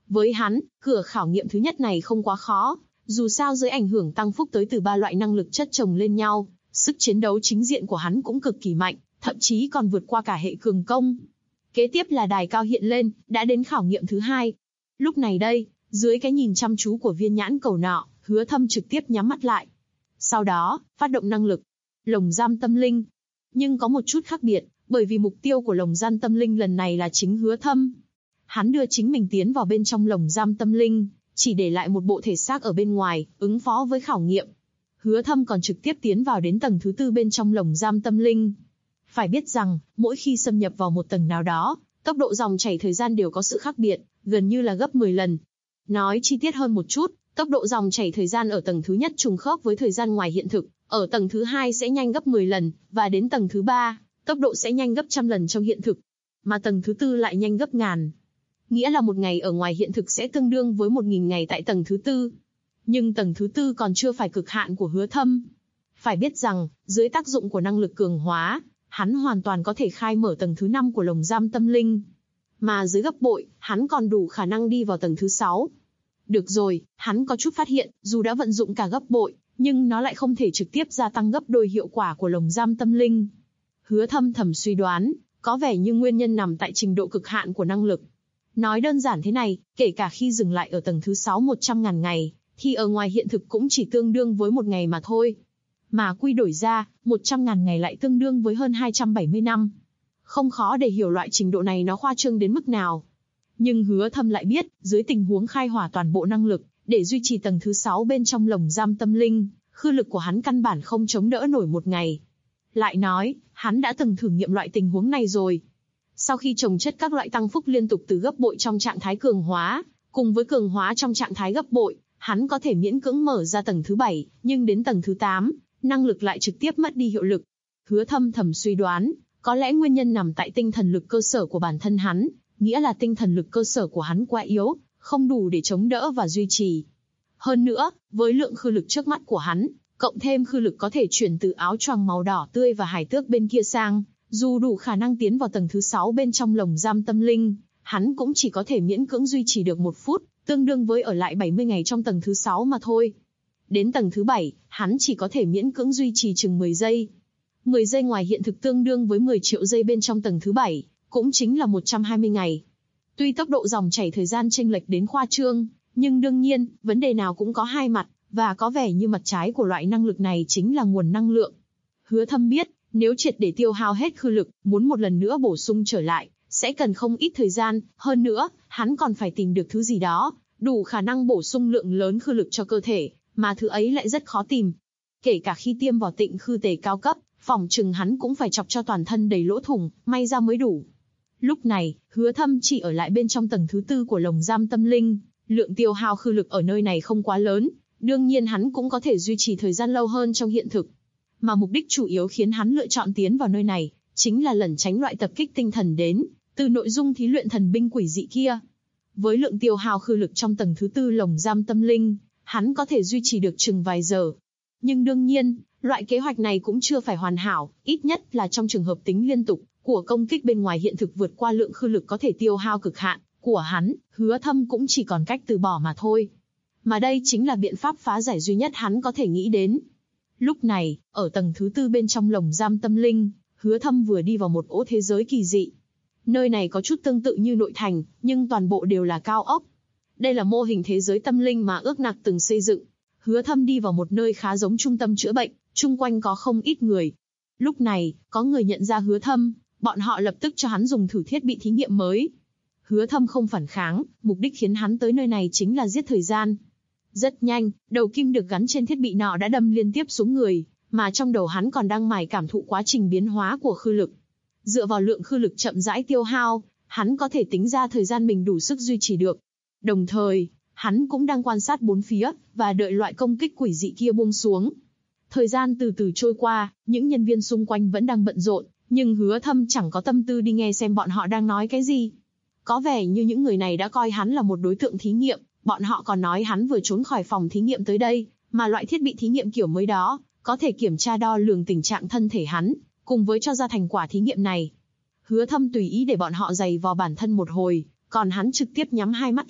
Với hắn, cửa khảo nghiệm thứ nhất này không quá khó, dù sao dưới ảnh hưởng tăng phúc tới từ 3 loại năng lực chất chồng lên nhau, sức chiến đấu chính diện của hắn cũng cực kỳ mạnh, thậm chí còn vượt qua cả hệ cường công. Kế tiếp là đài cao hiện lên, đã đến khảo nghiệm thứ hai. Lúc này đây, dưới cái nhìn chăm chú của viên nhãn cầu nọ, Hứa Thâm trực tiếp nhắm mắt lại. Sau đó, phát động năng lực lồng giam tâm linh. Nhưng có một chút khác biệt, bởi vì mục tiêu của lồng giam tâm linh lần này là chính Hứa Thâm. Hắn đưa chính mình tiến vào bên trong lồng giam tâm linh, chỉ để lại một bộ thể xác ở bên ngoài, ứng phó với khảo nghiệm. Hứa Thâm còn trực tiếp tiến vào đến tầng thứ 4 bên trong lồng giam tâm linh. Phải biết rằng, mỗi khi xâm nhập vào một tầng nào đó, tốc độ dòng chảy thời gian đều có sự khác biệt, gần như là gấp 10 lần. Nói chi tiết hơn một chút, tốc độ dòng chảy thời gian ở tầng thứ nhất trùng khớp với thời gian ngoài hiện thực, ở tầng thứ 2 sẽ nhanh gấp 10 lần, và đến tầng thứ 3, tốc độ sẽ nhanh gấp trăm lần trong hiện thực. Mà tầng thứ 4 lại nhanh gấp ngàn. Nghĩa là một ngày ở ngoài hiện thực sẽ tương đương với 1000 ngày tại tầng thứ 4. Nhưng tầng thứ 4 còn chưa phải cực hạn của Hứa Thâm. Phải biết rằng, dưới tác dụng của năng lực cường hóa, hắn hoàn toàn có thể khai mở tầng thứ 5 của lồng giam tâm linh. Mà dưới gấp bội, hắn còn đủ khả năng đi vào tầng thứ 6. Được rồi, hắn có chút phát hiện, dù đã vận dụng cả gấp bội, nhưng nó lại không thể trực tiếp gia tăng gấp đôi hiệu quả của lồng giam tâm linh. Hứa Thâm thầm suy đoán, có vẻ như nguyên nhân nằm tại trình độ cực hạn của năng lực. Nói đơn giản thế này, kể cả khi dừng lại ở tầng thứ 6 100.000 ngày, thì ở ngoài hiện thực cũng chỉ tương đương với một ngày mà thôi. Mà quy đổi ra, 100.000 ngày lại tương đương với hơn 270 năm. Không khó để hiểu loại trình độ này nó khoa trương đến mức nào. Nhưng Hứa Thâm lại biết, dưới tình huống khai hỏa toàn bộ năng lực, để duy trì tầng thứ 6 bên trong lồng giam tâm linh, khư lực của hắn căn bản không chống đỡ nổi một ngày. Lại nói, hắn đã từng thử nghiệm loại tình huống này rồi. Sau khi chồng chất các loại tăng phúc liên tục từ gấp bội trong trạng thái cường hóa, cùng với cường hóa trong trạng thái gấp bội, hắn có thể miễn cưỡng mở ra tầng thứ 7, nhưng đến tầng thứ 8, năng lực lại trực tiếp mất đi hiệu lực. Hứa Thâm thầm suy đoán, có lẽ nguyên nhân nằm tại tinh thần lực cơ sở của bản thân hắn, nghĩa là tinh thần lực cơ sở của hắn quá yếu, không đủ để chống đỡ và duy trì. Hơn nữa, với lượng khư lực trước mắt của hắn, cộng thêm khư lực có thể chuyển từ áo choàng màu đỏ tươi và hải tước bên kia sang, dù đủ khả năng tiến vào tầng thứ 6 bên trong lồng giam tâm linh, hắn cũng chỉ có thể miễn cưỡng duy trì được 1 phút, tương đương với ở lại 70 ngày trong tầng thứ 6 mà thôi. Đến tầng thứ 7, hắn chỉ có thể miễn cưỡng duy trì chừng 10 giây. 10 giây ngoài hiện thực tương đương với 10 triệu giây bên trong tầng thứ 7, cũng chính là 120 ngày. Tuy tốc độ dòng chảy thời gian chênh lệch đến khoa trương, nhưng đương nhiên, vấn đề nào cũng có hai mặt, và có vẻ như mặt trái của loại năng lực này chính là nguồn năng lượng. Hứa Thâm biết, nếu triệt để tiêu hao hết khư lực, muốn một lần nữa bổ sung trở lại, sẽ cần không ít thời gian, hơn nữa, hắn còn phải tìm được thứ gì đó, đủ khả năng bổ sung lượng lớn khư lực cho cơ thể, mà thứ ấy lại rất khó tìm. Kể cả khi tiêm vào tịnh khư tề cao cấp, phỏng chừng hắn cũng phải chọc cho toàn thân đầy lỗ thủng, may ra mới đủ. Lúc này, Hứa Thâm chỉ ở lại bên trong tầng thứ 4 của lồng giam tâm linh, lượng tiêu hao khư lực ở nơi này không quá lớn, đương nhiên hắn cũng có thể duy trì thời gian lâu hơn trong hiện thực. Mà mục đích chủ yếu khiến hắn lựa chọn tiến vào nơi này, chính là lẩn tránh loại tập kích tinh thần đến từ nội dung thí luyện thần binh quỷ dị kia. Với lượng tiêu hao khư lực trong tầng thứ 4 lồng giam tâm linh, hắn có thể duy trì được chừng vài giờ. Nhưng đương nhiên, loại kế hoạch này cũng chưa phải hoàn hảo, ít nhất là trong trường hợp tính liên tục của công kích bên ngoài hiện thực vượt qua lượng khư lực có thể tiêu hao cực hạn của hắn, Hứa Thâm cũng chỉ còn cách từ bỏ mà thôi. Mà đây chính là biện pháp phá giải duy nhất hắn có thể nghĩ đến. Lúc này, ở tầng thứ 4 bên trong lồng giam tâm linh, Hứa Thâm vừa đi vào một ỗ thế giới kỳ dị. Nơi này có chút tương tự như nội thành, nhưng toàn bộ đều là cao ốc. Đây là mô hình thế giới tâm linh mà Ước Nặc từng xây dựng. Hứa Thâm đi vào một nơi khá giống trung tâm chữa bệnh, chung quanh có không ít người. Lúc này, có người nhận ra Hứa Thâm, bọn họ lập tức cho hắn dùng thử thiết bị thí nghiệm mới. Hứa Thâm không phản kháng, mục đích khiến hắn tới nơi này chính là giết thời gian. Rất nhanh, đầu kim được gắn trên thiết bị nọ đã đâm liên tiếp xuống người, mà trong đầu hắn còn đang mải cảm thụ quá trình biến hóa của khư lực. Dựa vào lượng khư lực chậm rãi tiêu hao, hắn có thể tính ra thời gian mình đủ sức duy trì được. Đồng thời, hắn cũng đang quan sát bốn phía, và đợi loại công kích quỷ dị kia buông xuống. Thời gian từ từ trôi qua, những nhân viên xung quanh vẫn đang bận rộn, nhưng Hứa Thâm chẳng có tâm tư đi nghe xem bọn họ đang nói cái gì. Có vẻ như những người này đã coi hắn là một đối tượng thí nghiệm, bọn họ còn nói hắn vừa trốn khỏi phòng thí nghiệm tới đây, mà loại thiết bị thí nghiệm kiểu mới đó, có thể kiểm tra đo lường tình trạng thân thể hắn, cùng với cho ra thành quả thí nghiệm này. Hứa Thâm tùy ý để bọn họ giày vò bản thân một hồi, còn hắn trực tiếp nhắm hai mắt lại,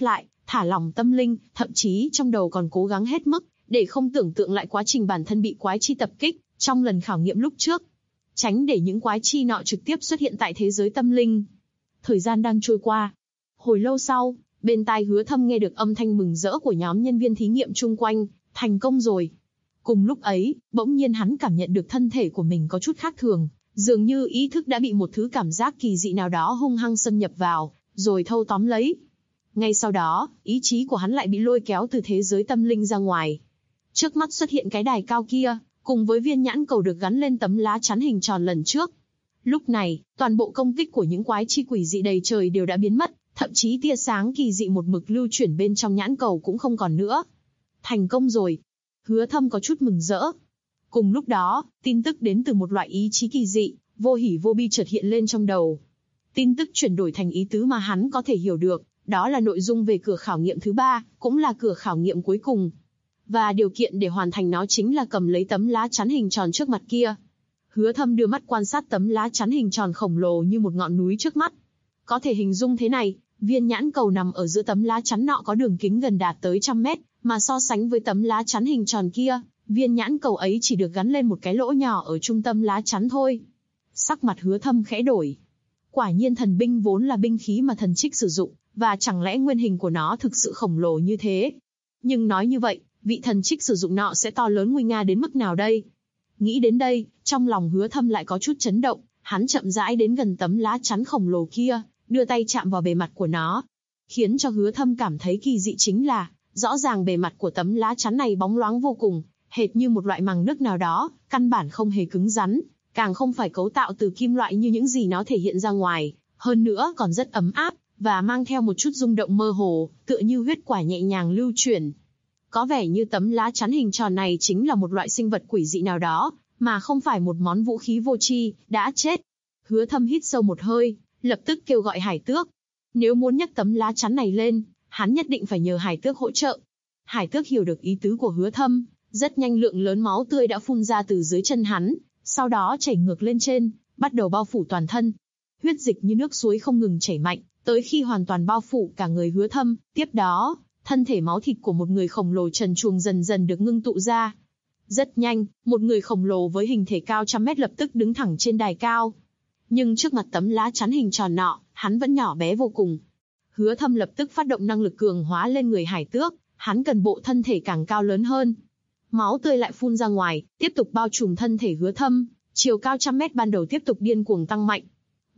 thả lỏng tâm linh, thậm chí trong đầu còn cố gắng hết mức, để không tưởng tượng lại quá trình bản thân bị quái chi tập kích, trong lần khảo nghiệm lúc trước. Tránh để những quái chi nọ trực tiếp xuất hiện tại thế giới tâm linh. Thời gian đang trôi qua. Hồi lâu sau, bên tai Hứa Thâm nghe được âm thanh mừng rỡ của nhóm nhân viên thí nghiệm chung quanh, thành công rồi. Cùng lúc ấy, bỗng nhiên hắn cảm nhận được thân thể của mình có chút khác thường, dường như ý thức đã bị một thứ cảm giác kỳ dị nào đó hung hăng xâm nhập vào, rồi thâu tóm lấy. Ngay sau đó, ý chí của hắn lại bị lôi kéo từ thế giới tâm linh ra ngoài. Trước mắt xuất hiện cái đài cao kia, cùng với viên nhãn cầu được gắn lên tấm lá chắn hình tròn lần trước. Lúc này, toàn bộ công kích của những quái chi quỷ dị đầy trời đều đã biến mất, thậm chí tia sáng kỳ dị một mực lưu chuyển bên trong nhãn cầu cũng không còn nữa. Thành công rồi. Hứa Thâm có chút mừng rỡ. Cùng lúc đó, tin tức đến từ một loại ý chí kỳ dị, vô hỉ vô bi chợt hiện lên trong đầu. Tin tức chuyển đổi thành ý tứ mà hắn có thể hiểu được, đó là nội dung về cửa khảo nghiệm thứ 3, cũng là cửa khảo nghiệm cuối cùng. Và điều kiện để hoàn thành nó chính là cầm lấy tấm lá chắn hình tròn trước mặt kia. Hứa Thâm đưa mắt quan sát tấm lá chắn hình tròn khổng lồ như một ngọn núi trước mắt. Có thể hình dung thế này, viên nhãn cầu nằm ở giữa tấm lá chắn nọ có đường kính gần đạt tới 100 mét, mà so sánh với tấm lá chắn hình tròn kia, viên nhãn cầu ấy chỉ được gắn lên một cái lỗ nhỏ ở trung tâm lá chắn thôi. Sắc mặt Hứa Thâm khẽ đổi. Quả nhiên thần binh vốn là binh khí mà thần trích sử dụng, và chẳng lẽ nguyên hình của nó thực sự khổng lồ như thế? Nhưng nói như vậy, vị thần trích sử dụng nọ sẽ to lớn nguy nga đến mức nào đây? Nghĩ đến đây, trong lòng Hứa Thâm lại có chút chấn động, hắn chậm rãi đến gần tấm lá chắn khổng lồ kia, đưa tay chạm vào bề mặt của nó. Khiến cho Hứa Thâm cảm thấy kỳ dị chính là, rõ ràng bề mặt của tấm lá chắn này bóng loáng vô cùng, hệt như một loại màng nước nào đó, căn bản không hề cứng rắn, càng không phải cấu tạo từ kim loại như những gì nó thể hiện ra ngoài, hơn nữa còn rất ấm áp, và mang theo một chút rung động mơ hồ, tựa như huyết quả nhẹ nhàng lưu chuyển. Có vẻ như tấm lá chắn hình tròn này chính là một loại sinh vật quỷ dị nào đó, mà không phải một món vũ khí vô tri, đã chết. Hứa Thâm hít sâu một hơi, lập tức kêu gọi Hải Tước. Nếu muốn nhấc tấm lá chắn này lên, hắn nhất định phải nhờ Hải Tước hỗ trợ. Hải Tước hiểu được ý tứ của Hứa Thâm, rất nhanh lượng lớn máu tươi đã phun ra từ dưới chân hắn, sau đó chảy ngược lên trên, bắt đầu bao phủ toàn thân. Huyết dịch như nước suối không ngừng chảy mạnh, tới khi hoàn toàn bao phủ cả người Hứa Thâm, tiếp đó, thân thể máu thịt của một người khổng lồ trần truồng dần dần được ngưng tụ ra. Rất nhanh, một người khổng lồ với hình thể cao 100 mét lập tức đứng thẳng trên đài cao. Nhưng trước mặt tấm lá chắn hình tròn nọ, hắn vẫn nhỏ bé vô cùng. Hứa Thâm lập tức phát động năng lực cường hóa lên người Hải Tước, hắn cần bộ thân thể càng cao lớn hơn. Máu tươi lại phun ra ngoài, tiếp tục bao trùm thân thể Hứa Thâm, chiều cao 100 mét ban đầu tiếp tục điên cuồng tăng mạnh.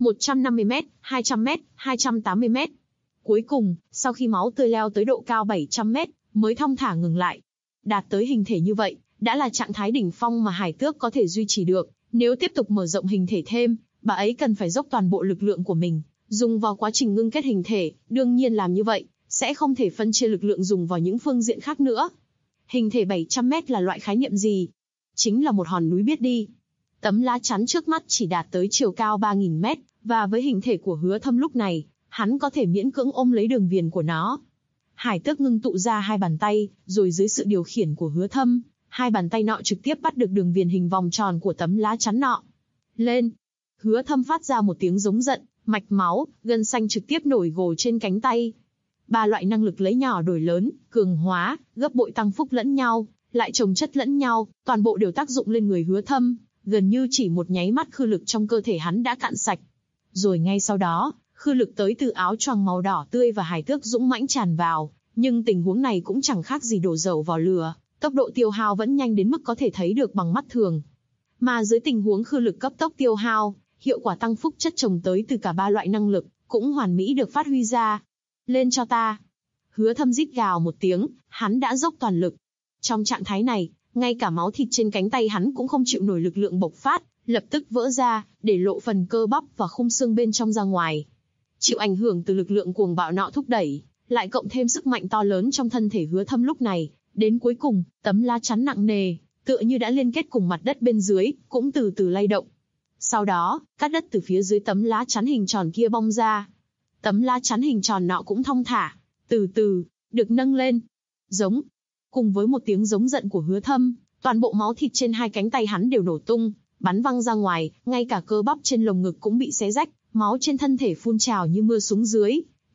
150 mét, 200 mét, 280 mét. Cuối cùng, sau khi máu tươi leo tới độ cao 700 mét, mới thong thả ngừng lại. Đạt tới hình thể như vậy, đã là trạng thái đỉnh phong mà Hải Tước có thể duy trì được. Nếu tiếp tục mở rộng hình thể thêm, bà ấy cần phải dốc toàn bộ lực lượng của mình, dùng vào quá trình ngưng kết hình thể. Đương nhiên làm như vậy, sẽ không thể phân chia lực lượng dùng vào những phương diện khác nữa. Hình thể 700 mét là loại khái niệm gì? Chính là một hòn núi biết đi. Tấm lá chắn trước mắt chỉ đạt tới chiều cao 3.000 mét, và với hình thể của Hứa Thâm lúc này, hắn có thể miễn cưỡng ôm lấy đường viền của nó. Hải Tước ngưng tụ ra hai bàn tay, rồi dưới sự điều khiển của Hứa Thâm, hai bàn tay nọ trực tiếp bắt được đường viền hình vòng tròn của tấm lá chắn nọ. Lên! Hứa Thâm phát ra một tiếng giống giận, mạch máu, gân xanh trực tiếp nổi gồ trên cánh tay. Ba loại năng lực lấy nhỏ đổi lớn, cường hóa, gấp bội tăng phúc lẫn nhau, lại chồng chất lẫn nhau, toàn bộ đều tác dụng lên người Hứa Thâm, gần như chỉ một nháy mắt khư lực trong cơ thể hắn đã cạn sạch. Rồi ngay sau đó, khư lực tới từ áo choàng màu đỏ tươi và Hải Tước dũng mãnh tràn vào, nhưng tình huống này cũng chẳng khác gì đổ dầu vào lửa, tốc độ tiêu hao vẫn nhanh đến mức có thể thấy được bằng mắt thường. Mà dưới tình huống khư lực cấp tốc tiêu hao, hiệu quả tăng phúc chất chồng tới từ cả ba loại năng lực, cũng hoàn mỹ được phát huy ra. Lên cho ta! Hứa Thâm rít gào một tiếng, hắn đã dốc toàn lực. Trong trạng thái này, ngay cả máu thịt trên cánh tay hắn cũng không chịu nổi lực lượng bộc phát, lập tức vỡ ra, để lộ phần cơ bắp và khung xương bên trong ra ngoài. Chịu ảnh hưởng từ lực lượng cuồng bạo nọ thúc đẩy, lại cộng thêm sức mạnh to lớn trong thân thể Hứa Thâm lúc này, đến cuối cùng, tấm lá chắn nặng nề, tựa như đã liên kết cùng mặt đất bên dưới, cũng từ từ lay động. Sau đó, cát đất từ phía dưới tấm lá chắn hình tròn kia bong ra. Tấm lá chắn hình tròn nọ cũng thong thả, từ từ, được nâng lên. Giống. Cùng với một tiếng giống giận của Hứa Thâm, toàn bộ máu thịt trên hai cánh tay hắn đều nổ tung, bắn văng ra ngoài, ngay cả cơ bắp trên lồng ngực cũng bị xé rách, máu trên thân thể phun trào như mưa xuống dưới,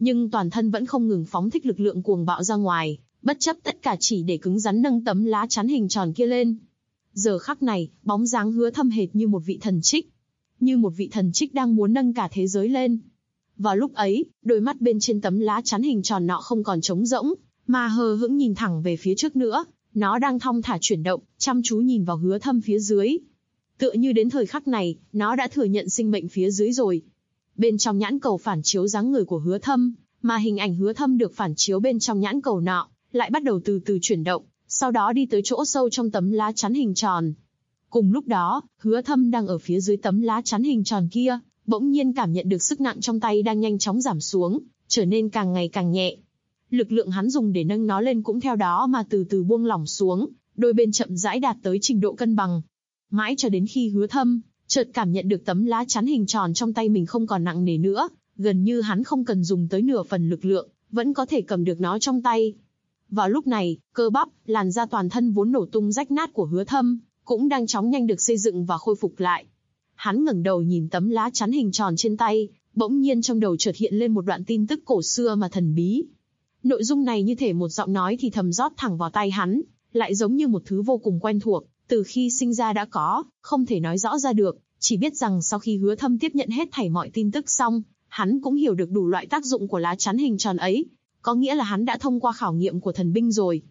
nhưng toàn thân vẫn không ngừng phóng thích lực lượng cuồng bạo ra ngoài, bất chấp tất cả chỉ để cứng rắn nâng tấm lá chắn hình tròn kia lên. Giờ khắc này, bóng dáng Hứa Thâm hệt như một vị thần trích. Như một vị thần trích đang muốn nâng cả thế giới lên. Vào lúc ấy, đôi mắt bên trên tấm lá chắn hình tròn nọ không còn trống rỗng, mà hờ hững nhìn thẳng về phía trước nữa. Nó đang thong thả chuyển động, chăm chú nhìn vào Hứa Thâm phía dưới. Tựa như đến thời khắc này, nó đã thừa nhận sinh mệnh phía dưới rồi. Bên trong nhãn cầu phản chiếu dáng người của Hứa Thâm, mà hình ảnh Hứa Thâm được phản chiếu bên trong nhãn cầu nọ, lại bắt đầu từ từ chuyển động, sau đó đi tới chỗ sâu trong tấm lá chắn hình tròn. Cùng lúc đó, Hứa Thâm đang ở phía dưới tấm lá chắn hình tròn kia, bỗng nhiên cảm nhận được sức nặng trong tay đang nhanh chóng giảm xuống, trở nên càng ngày càng nhẹ. Lực lượng hắn dùng để nâng nó lên cũng theo đó mà từ từ buông lỏng xuống, đôi bên chậm rãi đạt tới trình độ cân bằng. Mãi cho đến khi Hứa Thâm chợt cảm nhận được tấm lá chắn hình tròn trong tay mình không còn nặng nề nữa, gần như hắn không cần dùng tới nửa phần lực lượng, vẫn có thể cầm được nó trong tay. Vào lúc này, cơ bắp, làn da toàn thân vốn nổ tung rách nát của Hứa Thâm cũng đang chóng nhanh được xây dựng và khôi phục lại. Hắn ngẩng đầu nhìn tấm lá chắn hình tròn trên tay, bỗng nhiên trong đầu chợt hiện lên một đoạn tin tức cổ xưa mà thần bí. Nội dung này như thể một giọng nói thì thầm rót thẳng vào tai hắn, lại giống như một thứ vô cùng quen thuộc, từ khi sinh ra đã có, không thể nói rõ ra được, chỉ biết rằng sau khi Hứa Thâm tiếp nhận hết thảy mọi tin tức xong, hắn cũng hiểu được đủ loại tác dụng của lá chắn hình tròn ấy, có nghĩa là hắn đã thông qua khảo nghiệm của thần binh rồi.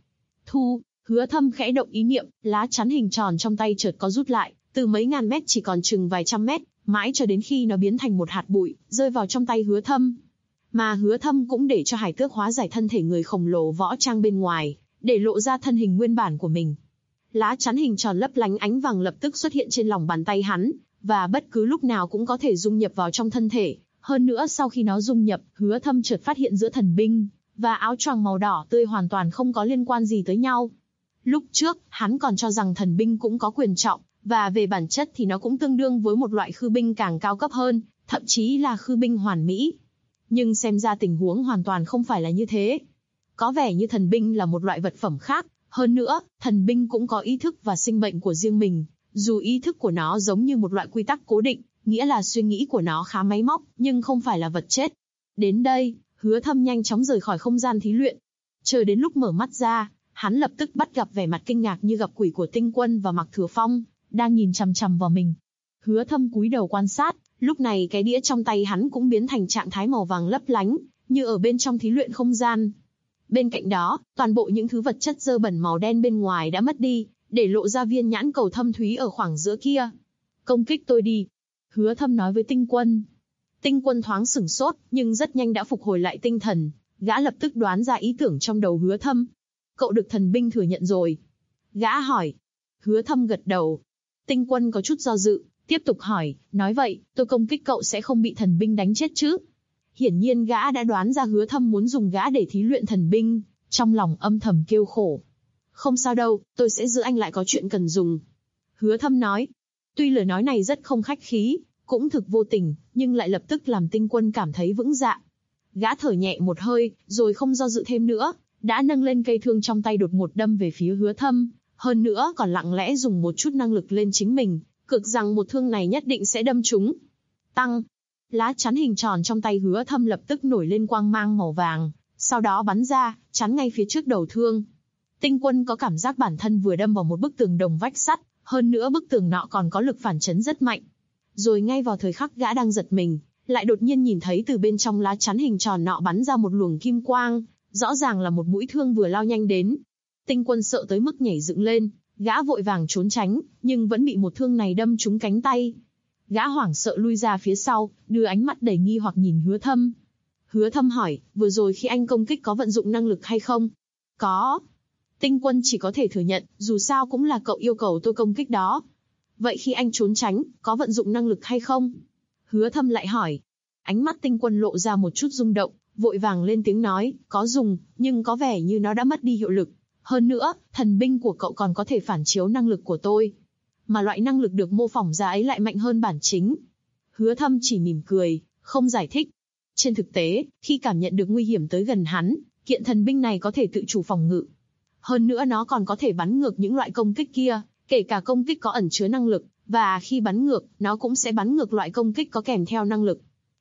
Hứa Thâm khẽ động ý niệm, lá chắn hình tròn trong tay chợt có rút lại, từ mấy ngàn mét chỉ còn chừng vài trăm mét, mãi cho đến khi nó biến thành một hạt bụi, rơi vào trong tay Hứa Thâm. Mà Hứa Thâm cũng để cho Hải Tước hóa giải thân thể người khổng lồ võ trang bên ngoài, để lộ ra thân hình nguyên bản của mình. Lá chắn hình tròn lấp lánh ánh vàng lập tức xuất hiện trên lòng bàn tay hắn, và bất cứ lúc nào cũng có thể dung nhập vào trong thân thể. Hơn nữa sau khi nó dung nhập, Hứa Thâm chợt phát hiện giữa thần binh và áo choàng màu đỏ tươi hoàn toàn không có liên quan gì tới nhau. Lúc trước, hắn còn cho rằng thần binh cũng có quyền trọng, và về bản chất thì nó cũng tương đương với một loại khư binh càng cao cấp hơn, thậm chí là khư binh hoàn mỹ. Nhưng xem ra tình huống hoàn toàn không phải là như thế. Có vẻ như thần binh là một loại vật phẩm khác, hơn nữa, thần binh cũng có ý thức và sinh mệnh của riêng mình, dù ý thức của nó giống như một loại quy tắc cố định, nghĩa là suy nghĩ của nó khá máy móc, nhưng không phải là vật chết. Đến đây, Hứa Thâm nhanh chóng rời khỏi không gian thí luyện. Chờ đến lúc mở mắt ra, hắn lập tức bắt gặp vẻ mặt kinh ngạc như gặp quỷ của Tinh Quân và Mạc Thừa Phong, đang nhìn chằm chằm vào mình. Hứa Thâm cúi đầu quan sát, lúc này cái đĩa trong tay hắn cũng biến thành trạng thái màu vàng lấp lánh, như ở bên trong thí luyện không gian. Bên cạnh đó, toàn bộ những thứ vật chất dơ bẩn màu đen bên ngoài đã mất đi, để lộ ra viên nhãn cầu thâm thúy ở khoảng giữa kia. Công kích tôi đi. Hứa Thâm nói với Tinh Quân. Tinh Quân thoáng sửng sốt, nhưng rất nhanh đã phục hồi lại tinh thần. Gã lập tức đoán ra ý tưởng trong đầu Hứa Thâm. Cậu được thần binh thừa nhận rồi. Gã hỏi. Hứa Thâm gật đầu. Tinh Quân có chút do dự, tiếp tục hỏi, nói vậy, tôi công kích cậu sẽ không bị thần binh đánh chết chứ? Hiển nhiên gã đã đoán ra Hứa Thâm muốn dùng gã để thí luyện thần binh, trong lòng âm thầm kêu khổ. Không sao đâu, tôi sẽ giữ anh lại có chuyện cần dùng. Hứa Thâm nói. Tuy lời nói này rất không khách khí, cũng thực vô tình, nhưng lại lập tức làm Tinh Quân cảm thấy vững dạ. Gã thở nhẹ một hơi, rồi không do dự thêm nữa, đã nâng lên cây thương trong tay đột ngột đâm về phía Hứa Thâm, hơn nữa còn lặng lẽ dùng một chút năng lực lên chính mình, cực rằng một thương này nhất định sẽ đâm trúng. Tăng, lá chắn hình tròn trong tay Hứa Thâm lập tức nổi lên quang mang màu vàng, sau đó bắn ra, chắn ngay phía trước đầu thương. Tinh Quân có cảm giác bản thân vừa đâm vào một bức tường đồng vách sắt, hơn nữa bức tường nọ còn có lực phản chấn rất mạnh. Rồi ngay vào thời khắc gã đang giật mình, lại đột nhiên nhìn thấy từ bên trong lá chắn hình tròn nọ bắn ra một luồng kim quang, rõ ràng là một mũi thương vừa lao nhanh đến. Tinh Quân sợ tới mức nhảy dựng lên, gã vội vàng trốn tránh, nhưng vẫn bị một thương này đâm trúng cánh tay. Gã hoảng sợ lui ra phía sau, đưa ánh mắt đầy nghi hoặc nhìn Hứa Thâm. Hứa Thâm hỏi, vừa rồi khi anh công kích có vận dụng năng lực hay không? Có. Tinh Quân chỉ có thể thừa nhận, dù sao cũng là cậu yêu cầu tôi công kích đó. Vậy khi anh trốn tránh, có vận dụng năng lực hay không? Hứa Thâm lại hỏi. Ánh mắt Tinh Quân lộ ra một chút rung động, vội vàng lên tiếng nói, có dùng, nhưng có vẻ như nó đã mất đi hiệu lực. Hơn nữa, thần binh của cậu còn có thể phản chiếu năng lực của tôi. Mà loại năng lực được mô phỏng ra ấy lại mạnh hơn bản chính. Hứa Thâm chỉ mỉm cười, không giải thích. Trên thực tế, khi cảm nhận được nguy hiểm tới gần hắn, kiện thần binh này có thể tự chủ phòng ngự. Hơn nữa nó còn có thể bắn ngược những loại công kích kia, kể cả công kích có ẩn chứa năng lực, và khi bắn ngược, nó cũng sẽ bắn ngược loại công kích có kèm theo năng lực.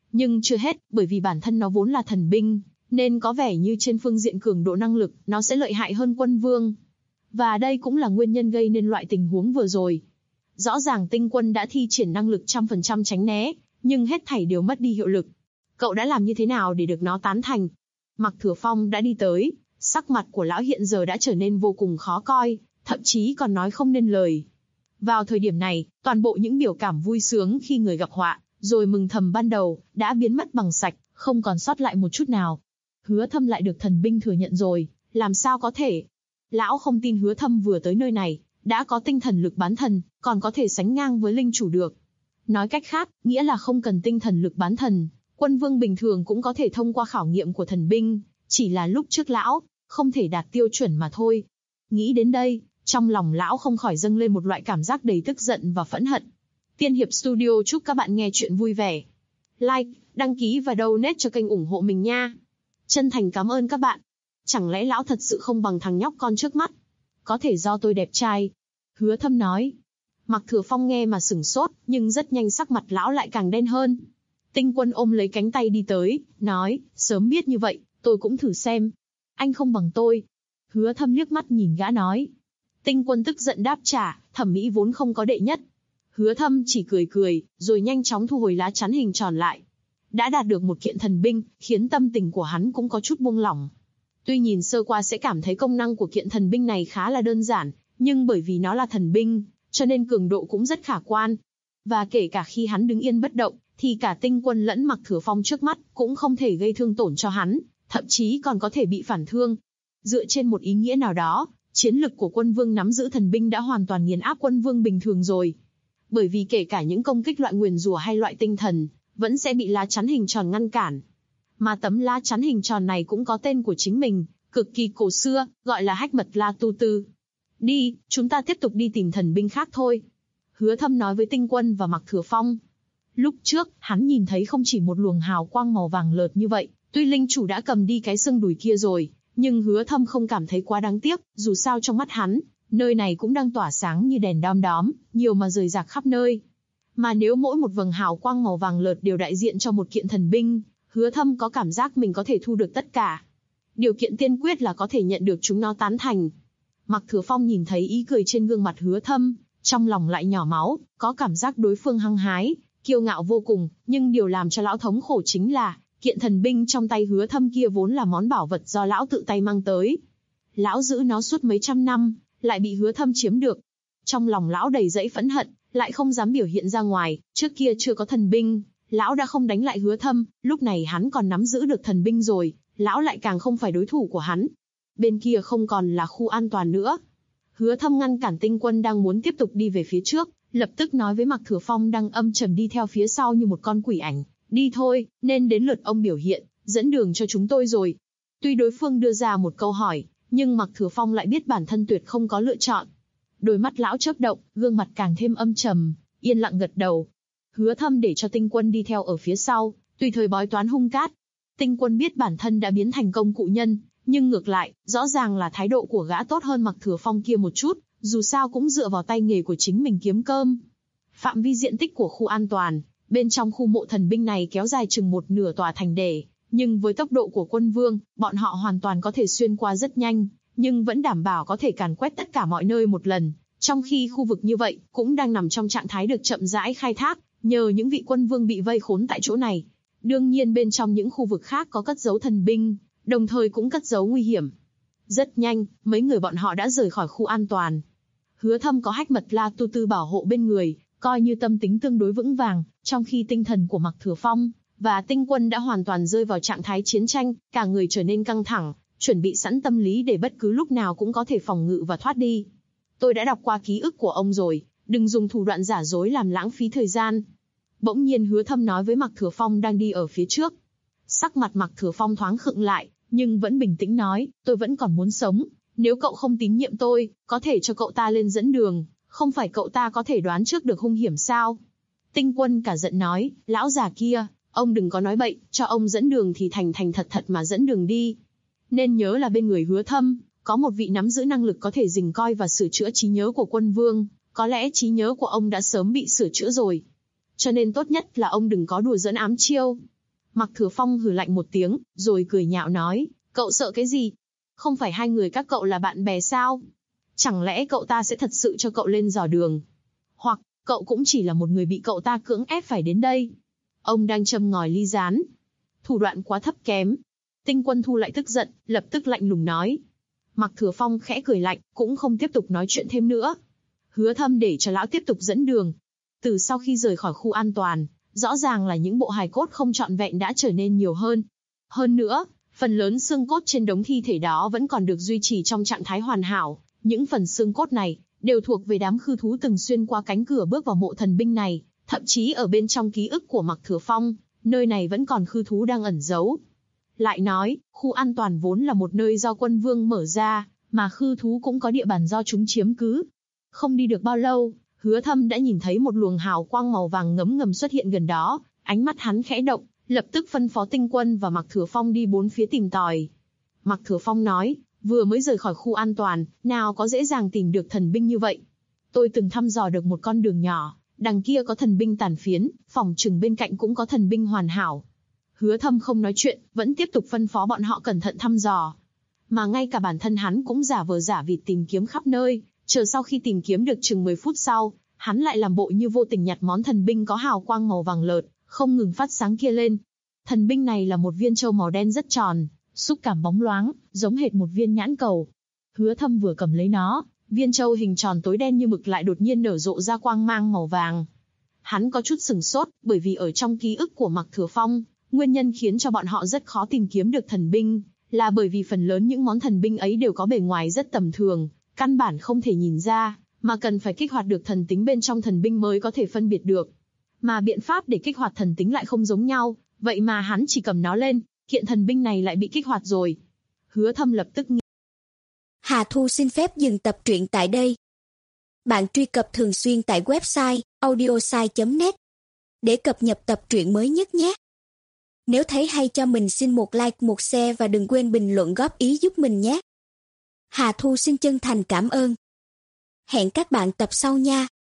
Nhưng chưa hết, bởi vì bản thân nó vốn là thần binh, nên có vẻ như trên phương diện cường độ năng lực, nó sẽ lợi hại hơn Quân Vương. Và đây cũng là nguyên nhân gây nên loại tình huống vừa rồi. Rõ ràng Tinh Quân đã thi triển năng lực 100% tránh né, nhưng hết thảy đều mất đi hiệu lực. Cậu đã làm như thế nào để được nó tán thành? Mạc Thừa Phong đã đi tới, sắc mặt của lão hiện giờ đã trở nên vô cùng khó coi, thậm chí còn nói không nên lời. Vào thời điểm này, toàn bộ những biểu cảm vui sướng khi người gặp họa, rồi mừng thầm ban đầu, đã biến mất bằng sạch, không còn sót lại một chút nào. Hứa Thâm lại được thần binh thừa nhận rồi, làm sao có thể? Lão không tin Hứa Thâm vừa tới nơi này, đã có tinh thần lực bán thần, còn có thể sánh ngang với linh chủ được. Nói cách khác, nghĩa là không cần tinh thần lực bán thần, Quân Vương bình thường cũng có thể thông qua khảo nghiệm của thần binh, chỉ là lúc trước lão không thể đạt tiêu chuẩn mà thôi. Nghĩ đến đây, trong lòng lão không khỏi dâng lên một loại cảm giác đầy tức giận và phẫn hận. Tiên Hiệp Studio chúc các bạn nghe chuyện vui vẻ. Like, đăng ký và donate cho kênh ủng hộ mình nha. Chân thành cảm ơn các bạn. Chẳng lẽ lão thật sự không bằng thằng nhóc con trước mắt? Có thể do tôi đẹp trai. Hứa Thâm nói. Mạc Thừa Phong nghe mà sửng sốt, nhưng rất nhanh sắc mặt lão lại càng đen hơn. Tinh Quân ôm lấy cánh tay đi tới, nói, sớm biết như vậy, tôi cũng thử xem. Anh không bằng tôi. Hứa Thâm liếc mắt nhìn gã nói. Tinh Quân tức giận đáp trả, thẩm mỹ vốn không có đệ nhất. Hứa Thâm chỉ cười cười, rồi nhanh chóng thu hồi lá chắn hình tròn lại. Đã đạt được một kiện thần binh, khiến tâm tình của hắn cũng có chút buông lỏng. Tuy nhìn sơ qua sẽ cảm thấy công năng của kiện thần binh này khá là đơn giản, nhưng bởi vì nó là thần binh, cho nên cường độ cũng rất khả quan. Và kể cả khi hắn đứng yên bất động, thì cả Tinh Quân lẫn Mạc Thừa Phong trước mắt cũng không thể gây thương tổn cho hắn, thậm chí còn có thể bị phản thương. Dựa trên một ý nghĩa nào đó, chiến lực của Quân Vương nắm giữ thần binh đã hoàn toàn nghiền áp Quân Vương bình thường rồi. Bởi vì kể cả những công kích loại nguyền rủa hay loại tinh thần, vẫn sẽ bị lá chắn hình tròn ngăn cản. Mà tấm lá chắn hình tròn này cũng có tên của chính mình, cực kỳ cổ xưa, gọi là Hách Mật La Tu Tư. Đi, chúng ta tiếp tục đi tìm thần binh khác thôi. Hứa Thâm nói với Tinh Quân và Mạc Thừa Phong. Lúc trước, hắn nhìn thấy không chỉ một luồng hào quang màu vàng lợt như vậy, tuy linh chủ đã cầm đi cái xương đùi kia rồi, nhưng Hứa Thâm không cảm thấy quá đáng tiếc, dù sao trong mắt hắn, nơi này cũng đang tỏa sáng như đèn đom đóm, nhiều mà rời rạc khắp nơi. Mà nếu mỗi một vầng hào quang màu vàng lợt đều đại diện cho một kiện thần binh, Hứa Thâm có cảm giác mình có thể thu được tất cả. Điều kiện tiên quyết là có thể nhận được chúng nó tán thành. Mạc Thừa Phong nhìn thấy ý cười trên gương mặt Hứa Thâm, trong lòng lại nhỏ máu, có cảm giác đối phương hăng hái, kiêu ngạo vô cùng, nhưng điều làm cho lão thống khổ chính là, kiện thần binh trong tay Hứa Thâm kia vốn là món bảo vật do lão tự tay mang tới. Lão giữ nó suốt mấy trăm năm, lại bị Hứa Thâm chiếm được. Trong lòng lão đầy dẫy phẫn hận, lại không dám biểu hiện ra ngoài, trước kia chưa có thần binh, lão đã không đánh lại Hứa Thâm, lúc này hắn còn nắm giữ được thần binh rồi, lão lại càng không phải đối thủ của hắn. Bên kia không còn là khu an toàn nữa. Hứa Thâm ngăn cản Tinh Quân đang muốn tiếp tục đi về phía trước, lập tức nói với Mạc Thừa Phong đang âm trầm đi theo phía sau như một con quỷ ảnh, đi thôi, nên đến lượt ông biểu hiện, dẫn đường cho chúng tôi rồi. Tuy đối phương đưa ra một câu hỏi, nhưng Mạc Thừa Phong lại biết bản thân tuyệt không có lựa chọn. Đôi mắt lão chớp động, gương mặt càng thêm âm trầm, yên lặng gật đầu. Hứa Thâm để cho Tinh Quân đi theo ở phía sau, tùy thời bói toán hung cát. Tinh Quân biết bản thân đã biến thành công cụ nhân, nhưng ngược lại, rõ ràng là thái độ của gã tốt hơn Mạc Thừa Phong kia một chút, dù sao cũng dựa vào tay nghề của chính mình kiếm cơm. Phạm vi diện tích của khu an toàn, bên trong khu mộ thần binh này kéo dài chừng một nửa tòa thành để, nhưng với tốc độ của Quân Vương, bọn họ hoàn toàn có thể xuyên qua rất nhanh, nhưng vẫn đảm bảo có thể càn quét tất cả mọi nơi một lần, trong khi khu vực như vậy cũng đang nằm trong trạng thái được chậm rãi khai thác, nhờ những vị Quân Vương bị vây khốn tại chỗ này. Đương nhiên bên trong những khu vực khác có cất giấu thần binh, đồng thời cũng cất giấu nguy hiểm. Rất nhanh, mấy người bọn họ đã rời khỏi khu an toàn. Hứa Thâm có Hách Mật La Tu Tư bảo hộ bên người, coi như tâm tính tương đối vững vàng, trong khi tinh thần của Mạc Thừa Phong và Tinh Quân đã hoàn toàn rơi vào trạng thái chiến tranh, cả người trở nên căng thẳng, chuẩn bị sẵn tâm lý để bất cứ lúc nào cũng có thể phòng ngự và thoát đi. Tôi đã đọc qua ký ức của ông rồi, đừng dùng thủ đoạn giả dối làm lãng phí thời gian. Bỗng nhiên Hứa Thâm nói với Mạc Thừa Phong đang đi ở phía trước. Sắc mặt Mạc Thừa Phong thoáng khựng lại, nhưng vẫn bình tĩnh nói, tôi vẫn còn muốn sống. Nếu cậu không tín nhiệm tôi, có thể cho cậu ta lên dẫn đường, không phải cậu ta có thể đoán trước được hung hiểm sao? Tinh Quân cả giận nói, lão già kia, ông đừng có nói bậy, cho ông dẫn đường thì thành thành thật thật mà dẫn đường đi. Nên nhớ là bên người Hứa Thâm, có một vị nắm giữ năng lực có thể dình coi và sửa chữa trí nhớ của Quân Vương, có lẽ trí nhớ của ông đã sớm bị sửa chữa rồi. Cho nên tốt nhất là ông đừng có đùa giỡn ám chiêu. Mạc Thừa Phong hừ lạnh một tiếng, rồi cười nhạo nói, cậu sợ cái gì? Không phải hai người các cậu là bạn bè sao? Chẳng lẽ cậu ta sẽ thật sự cho cậu lên dò đường? Hoặc, cậu cũng chỉ là một người bị cậu ta cưỡng ép phải đến đây? Ông đang châm ngòi ly gián. Thủ đoạn quá thấp kém. Tinh Quân Thu lại tức giận, lập tức lạnh lùng nói. Mạc Thừa Phong khẽ cười lạnh, cũng không tiếp tục nói chuyện thêm nữa. Hứa Thâm để cho lão tiếp tục dẫn đường. Từ sau khi rời khỏi khu an toàn, rõ ràng là những bộ hài cốt không trọn vẹn đã trở nên nhiều hơn. Hơn nữa, phần lớn xương cốt trên đống thi thể đó vẫn còn được duy trì trong trạng thái hoàn hảo. Những phần xương cốt này đều thuộc về đám khư thú từng xuyên qua cánh cửa bước vào mộ thần binh này, thậm chí ở bên trong ký ức của Mạc Thừa Phong, nơi này vẫn còn khư thú đang ẩn giấu. Lại nói, khu an toàn vốn là một nơi do quân vương mở ra, mà khư thú cũng có địa bàn do chúng chiếm cứ. Không đi được bao lâu, Hứa Thâm đã nhìn thấy một luồng hào quang màu vàng ngấm ngầm xuất hiện gần đó, ánh mắt hắn khẽ động, lập tức phân phó Tinh Quân và Mạc Thừa Phong đi bốn phía tìm tòi. Mạc Thừa Phong nói, vừa mới rời khỏi khu an toàn, nào có dễ dàng tìm được thần binh như vậy. Tôi từng thăm dò được một con đường nhỏ, đằng kia có thần binh tàn phiến, phòng chừng bên cạnh cũng có thần binh hoàn hảo. Hứa Thâm không nói chuyện, vẫn tiếp tục phân phó bọn họ cẩn thận thăm dò. Mà ngay cả bản thân hắn cũng giả vờ giả vịt tìm kiếm khắp nơi, chờ sau khi tìm kiếm được chừng 10 phút sau, hắn lại làm bộ như vô tình nhặt món thần binh có hào quang màu vàng lợt, không ngừng phát sáng kia lên. Thần binh này là một viên châu màu đen rất tròn, xúc cảm bóng loáng, giống hệt một viên nhãn cầu. Hứa Thâm vừa cầm lấy nó, viên châu hình tròn tối đen như mực lại đột nhiên nở rộ ra quang mang màu vàng. Hắn có chút sửng sốt, bởi vì ở trong ký ức của Mạc Thừa Phong, nguyên nhân khiến cho bọn họ rất khó tìm kiếm được thần binh, là bởi vì phần lớn những món thần binh ấy đều có bề ngoài rất tầm thường, căn bản không thể nhìn ra, mà cần phải kích hoạt được thần tính bên trong thần binh mới có thể phân biệt được. Mà biện pháp để kích hoạt thần tính lại không giống nhau, vậy mà hắn chỉ cầm nó lên, kiện thần binh này lại bị kích hoạt rồi. Hứa Thâm lập tức nghĩ. Hà Thu xin phép dừng tập truyện tại đây. Bạn truy cập thường xuyên tại website audiosai.net để cập nhật tập truyện mới nhất nhé. Nếu thấy hay cho mình xin một like, một share và đừng quên bình luận góp ý giúp mình nhé. Hà Thu xin chân thành cảm ơn. Hẹn các bạn tập sau nha.